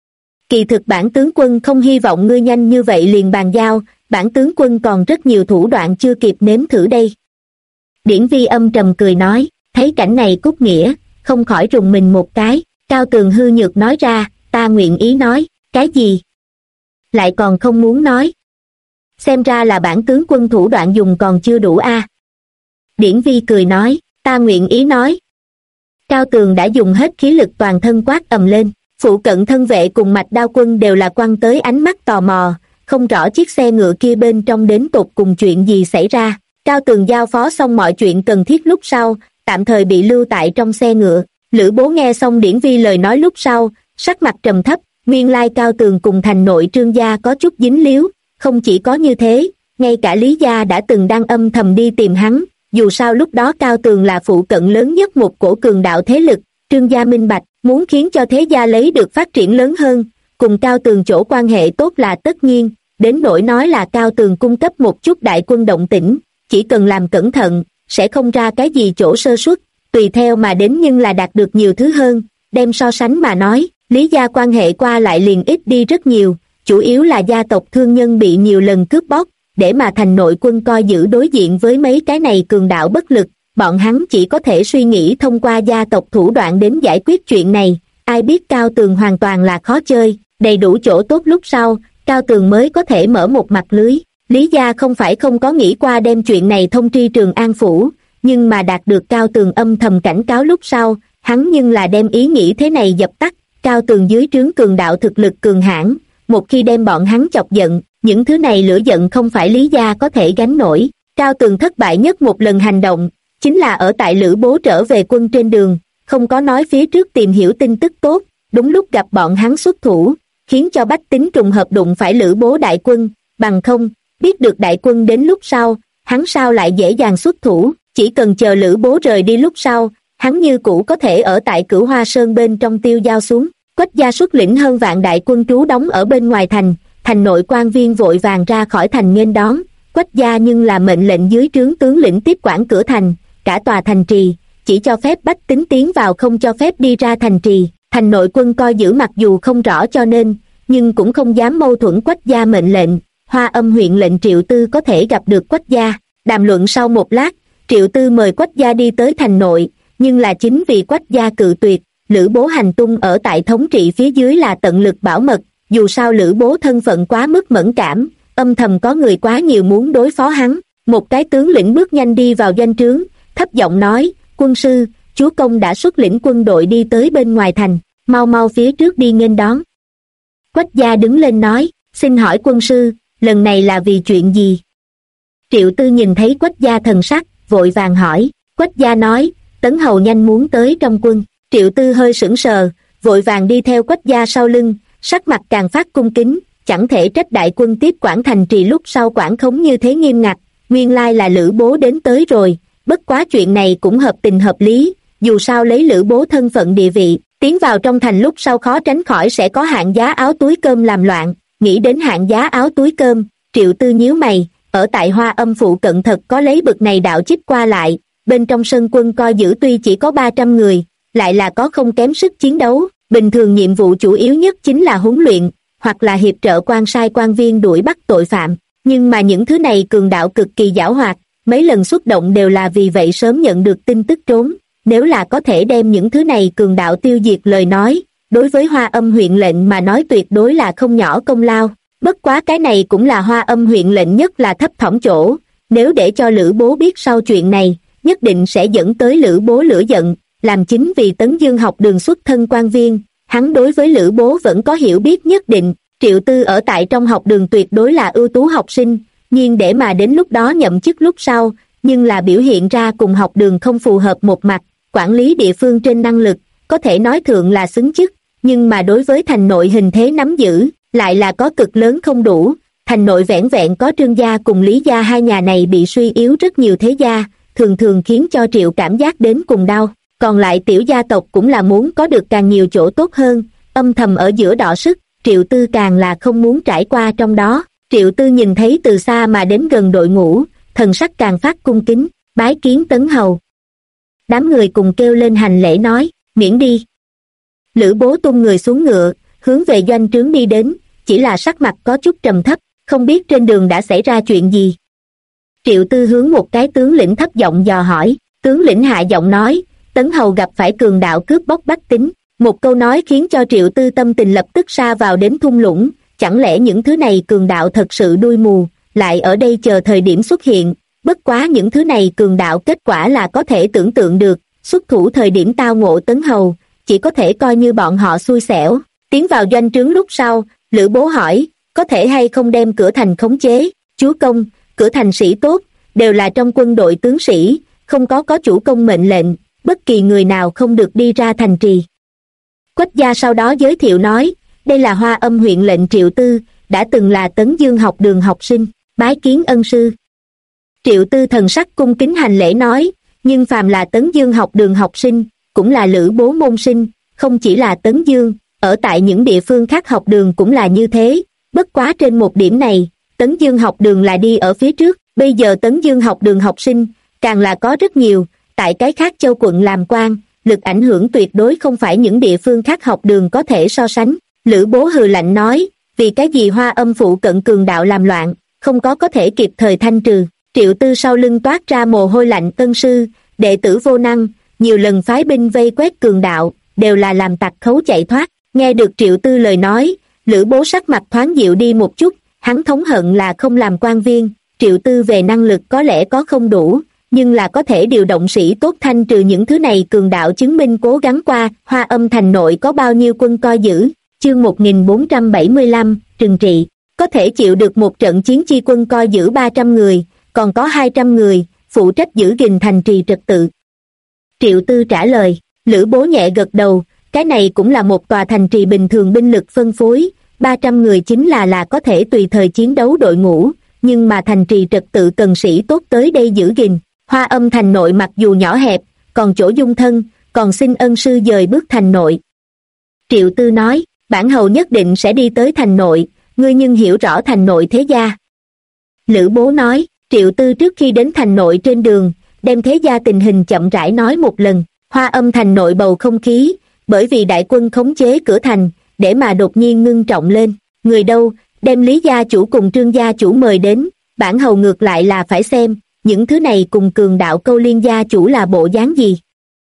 Kỳ thực bản tướng quân không hy vọng ngươi nhanh như vậy liền bàn giao, bản tướng quân còn rất nhiều thủ đoạn chưa kịp nếm thử đây. Điển Vi âm trầm cười nói, thấy cảnh này Cúc Nghĩa, không khỏi rùng mình một cái. Cao Tường hư nhược nói ra, ta nguyện ý nói. Cái gì? Lại còn không muốn nói. Xem ra là bản tướng quân thủ đoạn dùng còn chưa đủ a. Điển Vi cười nói, ta nguyện ý nói. Cao Tường đã dùng hết khí lực toàn thân quát ầm lên, phụ cận thân vệ cùng Mạch Đao quân đều là quăng tới ánh mắt tò mò, không rõ chiếc xe ngựa kia bên trong đến tột cùng chuyện gì xảy ra. Cao Tường giao phó xong mọi chuyện cần thiết lúc sau, tạm thời bị lưu tại trong xe ngựa. Lữ Bố nghe xong Điển Vi lời nói lúc sau, sắc mặt trầm thấp, nguyên lai Cao Tường cùng thành nội Trương gia có chút dính líu, không chỉ có như thế, ngay cả Lý gia đã từng đang âm thầm đi tìm hắn, dù sao lúc đó Cao Tường là phụ cận lớn nhất một cổ cường đạo thế lực, Trương gia minh bạch, muốn khiến cho thế gia lấy được phát triển lớn hơn, cùng Cao Tường chỗ quan hệ tốt là tất nhiên, đến nỗi nói là Cao Tường cung cấp một chút đại quân động tĩnh, chỉ cần làm cẩn thận, sẽ không ra cái gì chỗ sơ suất, tùy theo mà đến nhưng là đạt được nhiều thứ hơn, đem so sánh mà nói, Lý gia quan hệ qua lại liền ít đi rất nhiều, chủ yếu là gia tộc thương nhân bị nhiều lần cướp bóc, để mà thành nội quân coi giữ đối diện với mấy cái này cường đạo bất lực, bọn hắn chỉ có thể suy nghĩ thông qua gia tộc thủ đoạn đến giải quyết chuyện này, ai biết Cao Tường hoàn toàn là khó chơi, đầy đủ chỗ tốt lúc sau, Cao Tường mới có thể mở một mặt lưới. Lý gia không phải không có nghĩ qua đem chuyện này thông tri Trường An Phủ, nhưng mà đạt được Cao Tường âm thầm cảnh cáo lúc sau, hắn nhưng là đem ý nghĩ thế này dập tắt. Cao Tường dưới trướng cường đạo thực lực cường hãn, một khi đem bọn hắn chọc giận, những thứ này lửa giận không phải Lý gia có thể gánh nổi. Cao Tường thất bại nhất một lần hành động, chính là ở tại Lữ Bố trở về quân trên đường, không có nói phía trước tìm hiểu tin tức tốt, đúng lúc gặp bọn hắn xuất thủ, khiến cho bách tính trùng hợp đụng phải Lữ Bố đại quân, bằng không, biết được đại quân đến lúc sau, hắn sao lại dễ dàng xuất thủ, chỉ cần chờ Lữ Bố rời đi lúc sau, hắn như cũ có thể ở tại Cửu Hoa Sơn bên trong tiêu giao xuống. Quách gia xuất lĩnh hơn vạn đại quân trú đóng ở bên ngoài thành, thành nội quan viên vội vàng ra khỏi thành nghênh đón, Quách gia nhưng là mệnh lệnh dưới trướng tướng lĩnh tiếp quản cửa thành, cả tòa thành trì, chỉ cho phép bách tính tiến vào không cho phép đi ra thành trì. Thành nội quân coi giữ mặc dù không rõ cho nên, nhưng cũng không dám mâu thuẫn Quách gia mệnh lệnh. Hoa Âm huyện lệnh Triệu Tư có thể gặp được Quách gia, đàm luận sau một lát, Triệu Tư mời Quách gia đi tới thành nội, nhưng là chính vì Quách gia cự tuyệt, Lữ Bố hành tung ở tại thống trị phía dưới là tận lực bảo mật, dù sao Lữ Bố thân phận quá mức mẫn cảm, âm thầm có người quá nhiều muốn đối phó hắn. Một cái tướng lĩnh bước nhanh đi vào doanh trướng, thấp giọng nói, quân sư, chúa công đã xuất lĩnh quân đội đi tới bên ngoài thành, mau mau phía trước đi nghênh đón. Quách gia đứng lên nói, xin hỏi quân sư, lần này là vì chuyện gì? Triệu Tư nhìn thấy Quách gia thần sắc, vội vàng hỏi. Quách gia nói, Tấn Hầu nhanh muốn tới trong quân. Triệu Tư hơi sững sờ, vội vàng đi theo Quách gia sau lưng, sắc mặt càng phát cung kính, chẳng thể trách đại quân tiếp quản thành trì lúc sau quản khống như thế nghiêm ngặt, nguyên lai là Lữ Bố đến tới rồi, bất quá chuyện này cũng hợp tình hợp lý, dù sao lấy Lữ Bố thân phận địa vị, tiến vào trong thành lúc sau khó tránh khỏi sẽ có hạng giá áo túi cơm làm loạn, nghĩ đến hạng giá áo túi cơm, Triệu Tư nhíu mày, ở tại Hoa Âm phụ cận thật có lấy bực này đạo chích qua lại, bên trong sân quân coi giữ tuy chỉ có 300 người, lại là có không kém sức chiến đấu, bình thường nhiệm vụ chủ yếu nhất chính là huấn luyện, hoặc là hiệp trợ quan sai quan viên đuổi bắt tội phạm, nhưng mà những thứ này cường đạo cực kỳ giảo hoạt, mấy lần xuất động đều là vì vậy sớm nhận được tin tức trốn, nếu là có thể đem những thứ này cường đạo tiêu diệt lời nói, đối với Hoa Âm huyện lệnh mà nói tuyệt đối là không nhỏ công lao, bất quá cái này cũng là Hoa Âm huyện lệnh nhất là thấp thỏm chỗ, nếu để cho Lữ Bố biết sau chuyện này, nhất định sẽ dẫn tới Lữ Bố lửa giận, làm chính vì Tấn Dương học đường xuất thân quan viên, hắn đối với Lữ Bố vẫn có hiểu biết nhất định. Triệu Tư ở tại trong học đường tuyệt đối là ưu tú học sinh, nhưng để mà đến lúc đó nhậm chức lúc sau, nhưng là biểu hiện ra cùng học đường không phù hợp một mặt, quản lý địa phương trên năng lực, có thể nói thượng là xứng chức, nhưng mà đối với thành nội hình thế nắm giữ, lại là có cực lớn không đủ. Thành nội vẻn vẹn có Trương gia cùng Lý gia hai nhà này bị suy yếu rất nhiều thế gia, thường thường khiến cho Triệu cảm giác đến cùng đau. Còn lại tiểu gia tộc cũng là muốn có được càng nhiều chỗ tốt hơn, âm thầm ở giữa đọ sức, Triệu Tư càng là không muốn trải qua trong đó. Triệu Tư nhìn thấy từ xa mà đến gần đội ngũ, thần sắc càng phát cung kính, bái kiến Tấn hầu. Đám người cùng kêu lên hành lễ nói, miễn đi. Lữ Bố tung người xuống ngựa, hướng về doanh trướng đi đến, chỉ là sắc mặt có chút trầm thấp, không biết trên đường đã xảy ra chuyện gì. Triệu Tư hướng một cái tướng lĩnh thấp giọng dò hỏi, tướng lĩnh hạ giọng nói, Tấn hầu gặp phải cường đạo cướp bóc bách tính. Một câu nói khiến cho Triệu Tư tâm tình lập tức sa vào đến thung lũng, chẳng lẽ những thứ này cường đạo thật sự đuôi mù, lại ở đây chờ thời điểm xuất hiện, bất quá những thứ này cường đạo kết quả là có thể tưởng tượng được, xuất thủ thời điểm tao ngộ Tấn hầu, chỉ có thể coi như bọn họ xui xẻo. Tiến vào doanh trướng lúc sau, Lữ Bố hỏi, có thể hay không đem cửa thành khống chế, chúa công, cửa thành sĩ tốt, đều là trong quân đội tướng sĩ, không có chủ công mệnh lệnh, bất kỳ người nào không được đi ra thành trì. Quách gia sau đó giới thiệu nói, đây là Hoa Âm huyện lệnh Triệu Tư, đã từng là Tấn Dương học đường học sinh, bái kiến ân sư. Triệu Tư thần sắc cung kính hành lễ nói, nhưng phàm là Tấn Dương học đường học sinh, cũng là Lữ Bố môn sinh, không chỉ là Tấn Dương, ở tại những địa phương khác học đường cũng là như thế, bất quá trên một điểm này, Tấn Dương học đường là đi ở phía trước, bây giờ Tấn Dương học đường học sinh, càng là có rất nhiều, tại cái khác châu quận làm quan, lực ảnh hưởng tuyệt đối không phải những địa phương khác học đường có thể so sánh. Lữ Bố hừ lạnh nói, vì cái gì Hoa Âm phụ cận cường đạo làm loạn, không có thể kịp thời thanh trừ. Triệu Tư sau lưng toát ra mồ hôi lạnh, ân sư, đệ tử vô năng, nhiều lần phái binh vây quét cường đạo, đều là làm tặc khấu chạy thoát. Nghe được Triệu Tư lời nói, Lữ Bố sắc mặt thoáng dịu đi một chút, hắn thống hận là không làm quan viên, Triệu Tư về năng lực có lẽ có không đủ, nhưng là có thể điều động sĩ tốt thanh trừ những thứ này cường đạo chứng minh cố gắng qua. Hoa Âm thành nội có bao nhiêu quân coi giữ, chương 1475, trừng trị, có thể chịu được một trận chiến chi quân coi giữ 300 người, còn có 200 người, phụ trách giữ gìn thành trì trật tự. Triệu Tư trả lời, Lữ Bố nhẹ gật đầu, cái này cũng là một tòa thành trì bình thường binh lực phân phối, 300 người chính là có thể tùy thời chiến đấu đội ngũ, nhưng mà thành trì trật tự cần sĩ tốt tới đây giữ gìn. Hoa Âm thành nội mặc dù nhỏ hẹp, còn chỗ dung thân, còn xin ân sư dời bước thành nội. Triệu Tư nói, bản hầu nhất định sẽ đi tới thành nội, ngươi nhưng hiểu rõ thành nội thế gia. Lữ Bố nói, Triệu Tư trước khi đến thành nội trên đường, đem thế gia tình hình chậm rãi nói một lần. Hoa Âm thành nội bầu không khí, bởi vì đại quân khống chế cửa thành, để mà đột nhiên ngưng trọng lên. Người đâu, đem Lý gia chủ cùng Trương gia chủ mời đến, bản hầu ngược lại là phải xem, những thứ này cùng cường đạo câu liên gia chủ là bộ dáng gì.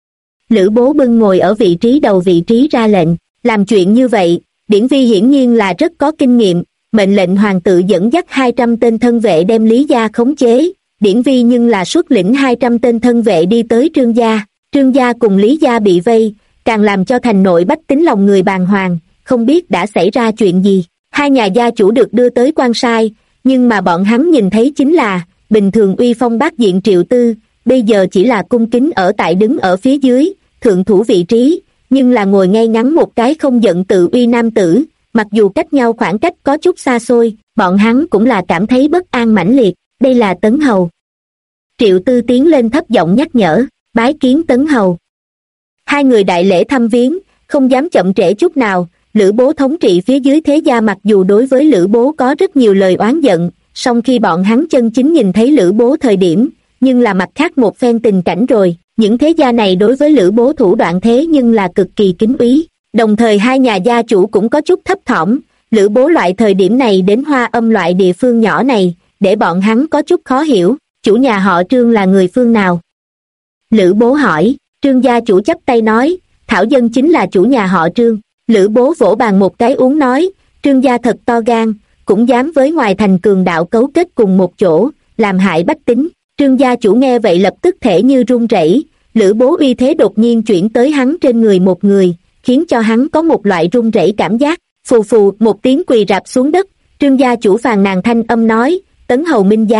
Lữ Bố bưng ngồi ở vị trí đầu vị trí ra lệnh, làm chuyện như vậy, Điển Vi hiển nhiên là rất có kinh nghiệm, mệnh lệnh hoàng tự dẫn dắt 200 tên thân vệ đem Lý gia khống chế, Điển Vi nhưng là xuất lĩnh 200 tên thân vệ đi tới Trương gia cùng Lý gia bị vây, càng làm cho thành nội bách tính lòng người bàng hoàng, không biết đã xảy ra chuyện gì. Hai nhà gia chủ được đưa tới quan sai, nhưng mà bọn hắn nhìn thấy chính là bình thường uy phong bát diện Triệu Tư, bây giờ chỉ là cung kính ở tại đứng ở phía dưới, thượng thủ vị trí, nhưng là ngồi ngay ngắn một cái không giận tự uy nam tử, mặc dù cách nhau khoảng cách có chút xa xôi, bọn hắn cũng là cảm thấy bất an mãnh liệt, đây là Tấn hầu. Triệu Tư tiến lên thấp giọng nhắc nhở, bái kiến Tấn hầu. Hai người đại lễ thăm viếng, không dám chậm trễ chút nào. Lữ Bố thống trị phía dưới thế gia mặc dù đối với Lữ Bố có rất nhiều lời oán giận, song khi bọn hắn chân chính nhìn thấy Lữ Bố thời điểm, nhưng là mặt khác một phen tình cảnh rồi, những thế gia này đối với Lữ Bố thủ đoạn thế nhưng là cực kỳ kính úy. Đồng thời hai nhà gia chủ cũng có chút thấp thỏm, Lữ Bố loại thời điểm này đến Hoa Âm loại địa phương nhỏ này, để bọn hắn có chút khó hiểu, chủ nhà họ Trương là người phương nào? Lữ Bố hỏi, Trương gia chủ chắp tay nói, thảo dân chính là chủ nhà họ Trương. Lữ Bố vỗ bàn một cái uống nói, Trương gia thật to gan, cũng dám với ngoài thành cường đạo cấu kết cùng một chỗ, làm hại bách tính. Trương gia chủ nghe vậy lập tức thể như run rẩy, Lữ Bố uy thế đột nhiên chuyển tới hắn trên người một người, khiến cho hắn có một loại run rẩy cảm giác. Phù phù một tiếng quỳ rạp xuống đất, Trương gia chủ phàn nàn thanh âm nói, Tấn hầu minh giám,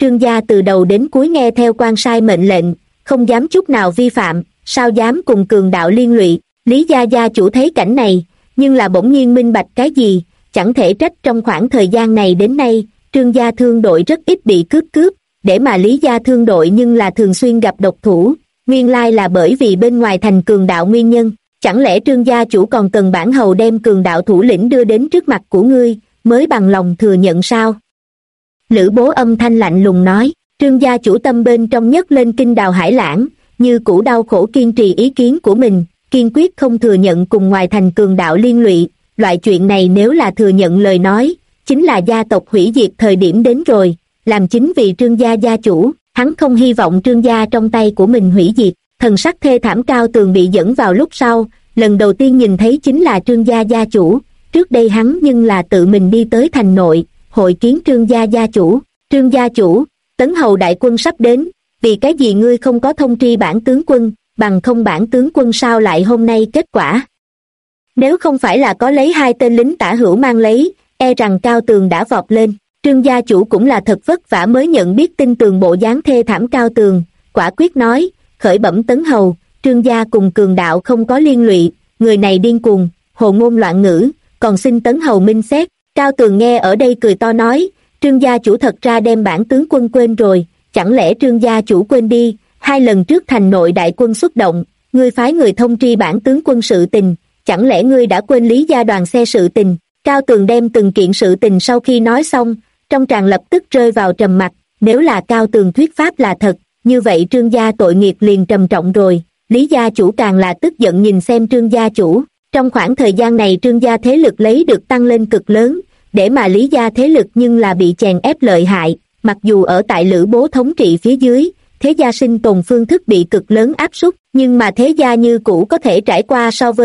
Trương gia từ đầu đến cuối nghe theo quan sai mệnh lệnh, không dám chút nào vi phạm, sao dám cùng cường đạo liên lụy. Lý gia gia chủ thấy cảnh này, nhưng là bỗng nhiên minh bạch cái gì, chẳng thể trách trong khoảng thời gian này đến nay, Trương gia thương đội rất ít bị cướp, để mà Lý gia thương đội nhưng là thường xuyên gặp độc thủ, nguyên lai là bởi vì bên ngoài thành cường đạo nguyên nhân. Chẳng lẽ Trương gia chủ còn cần bản hầu đem cường đạo thủ lĩnh đưa đến trước mặt của ngươi, mới bằng lòng thừa nhận sao? Lữ Bố âm thanh lạnh lùng nói. Trương gia chủ tâm bên trong nhấc lên kinh đào hải lãng, như cũ đau khổ kiên trì ý kiến của mình, kiên quyết không thừa nhận cùng ngoài thành cường đạo liên lụy. Loại chuyện này nếu là thừa nhận lời nói, chính là gia tộc hủy diệt thời điểm đến rồi. Làm chính vì Trương gia gia chủ, hắn không hy vọng Trương gia trong tay của mình hủy diệt. Thần sắc thê thảm Cao Tường bị dẫn vào lúc sau, lần đầu tiên nhìn thấy chính là Trương gia gia chủ. Trước đây hắn nhưng là tự mình đi tới thành nội, hội kiến Trương gia gia chủ. Trương gia chủ, Tấn hầu đại quân sắp đến, vì cái gì ngươi không có thông tri bản tướng quân, bằng không bản tướng quân sao lại hôm nay kết quả? Nếu không phải là có lấy 2 tên lính tả hữu mang lấy, e rằng Cao Tường đã vọt lên. Trương gia chủ cũng là thật vất vả mới nhận biết tin tường bộ dáng thê thảm Cao Tường, quả quyết nói, khởi bẩm Tấn hầu, Trương gia cùng cường đạo không có liên lụy, người này điên cuồng, hồ ngôn loạn ngữ, còn xin Tấn hầu minh xét. Cao Tường nghe ở đây cười to nói, Trương gia chủ thật ra đem bản tướng quân quên rồi, chẳng lẽ Trương gia chủ quên đi, 2 lần trước thành nội đại quân xuất động, ngươi phái người thông tri bản tướng quân sự tình, chẳng lẽ ngươi đã quên Lý gia đoàn xe sự tình? Cao Tường đem từng kiện sự tình sau khi nói xong, trong tràng lập tức rơi vào trầm mặc. Nếu là Cao Tường thuyết pháp là thật, như vậy Trương gia tội nghiệp liền trầm trọng rồi. Lý gia chủ càng là tức giận nhìn xem Trương gia chủ. Trong khoảng thời gian này Trương gia thế lực lấy được tăng lên cực lớn, để mà Lý gia thế lực nhưng là bị chèn ép lợi hại. Mặc dù ở tại Lữ Bố thống trị phía dưới, thế gia sinh tồn phương thức bị cực lớn áp suất, nhưng mà thế gia như cũ có thể trải qua so với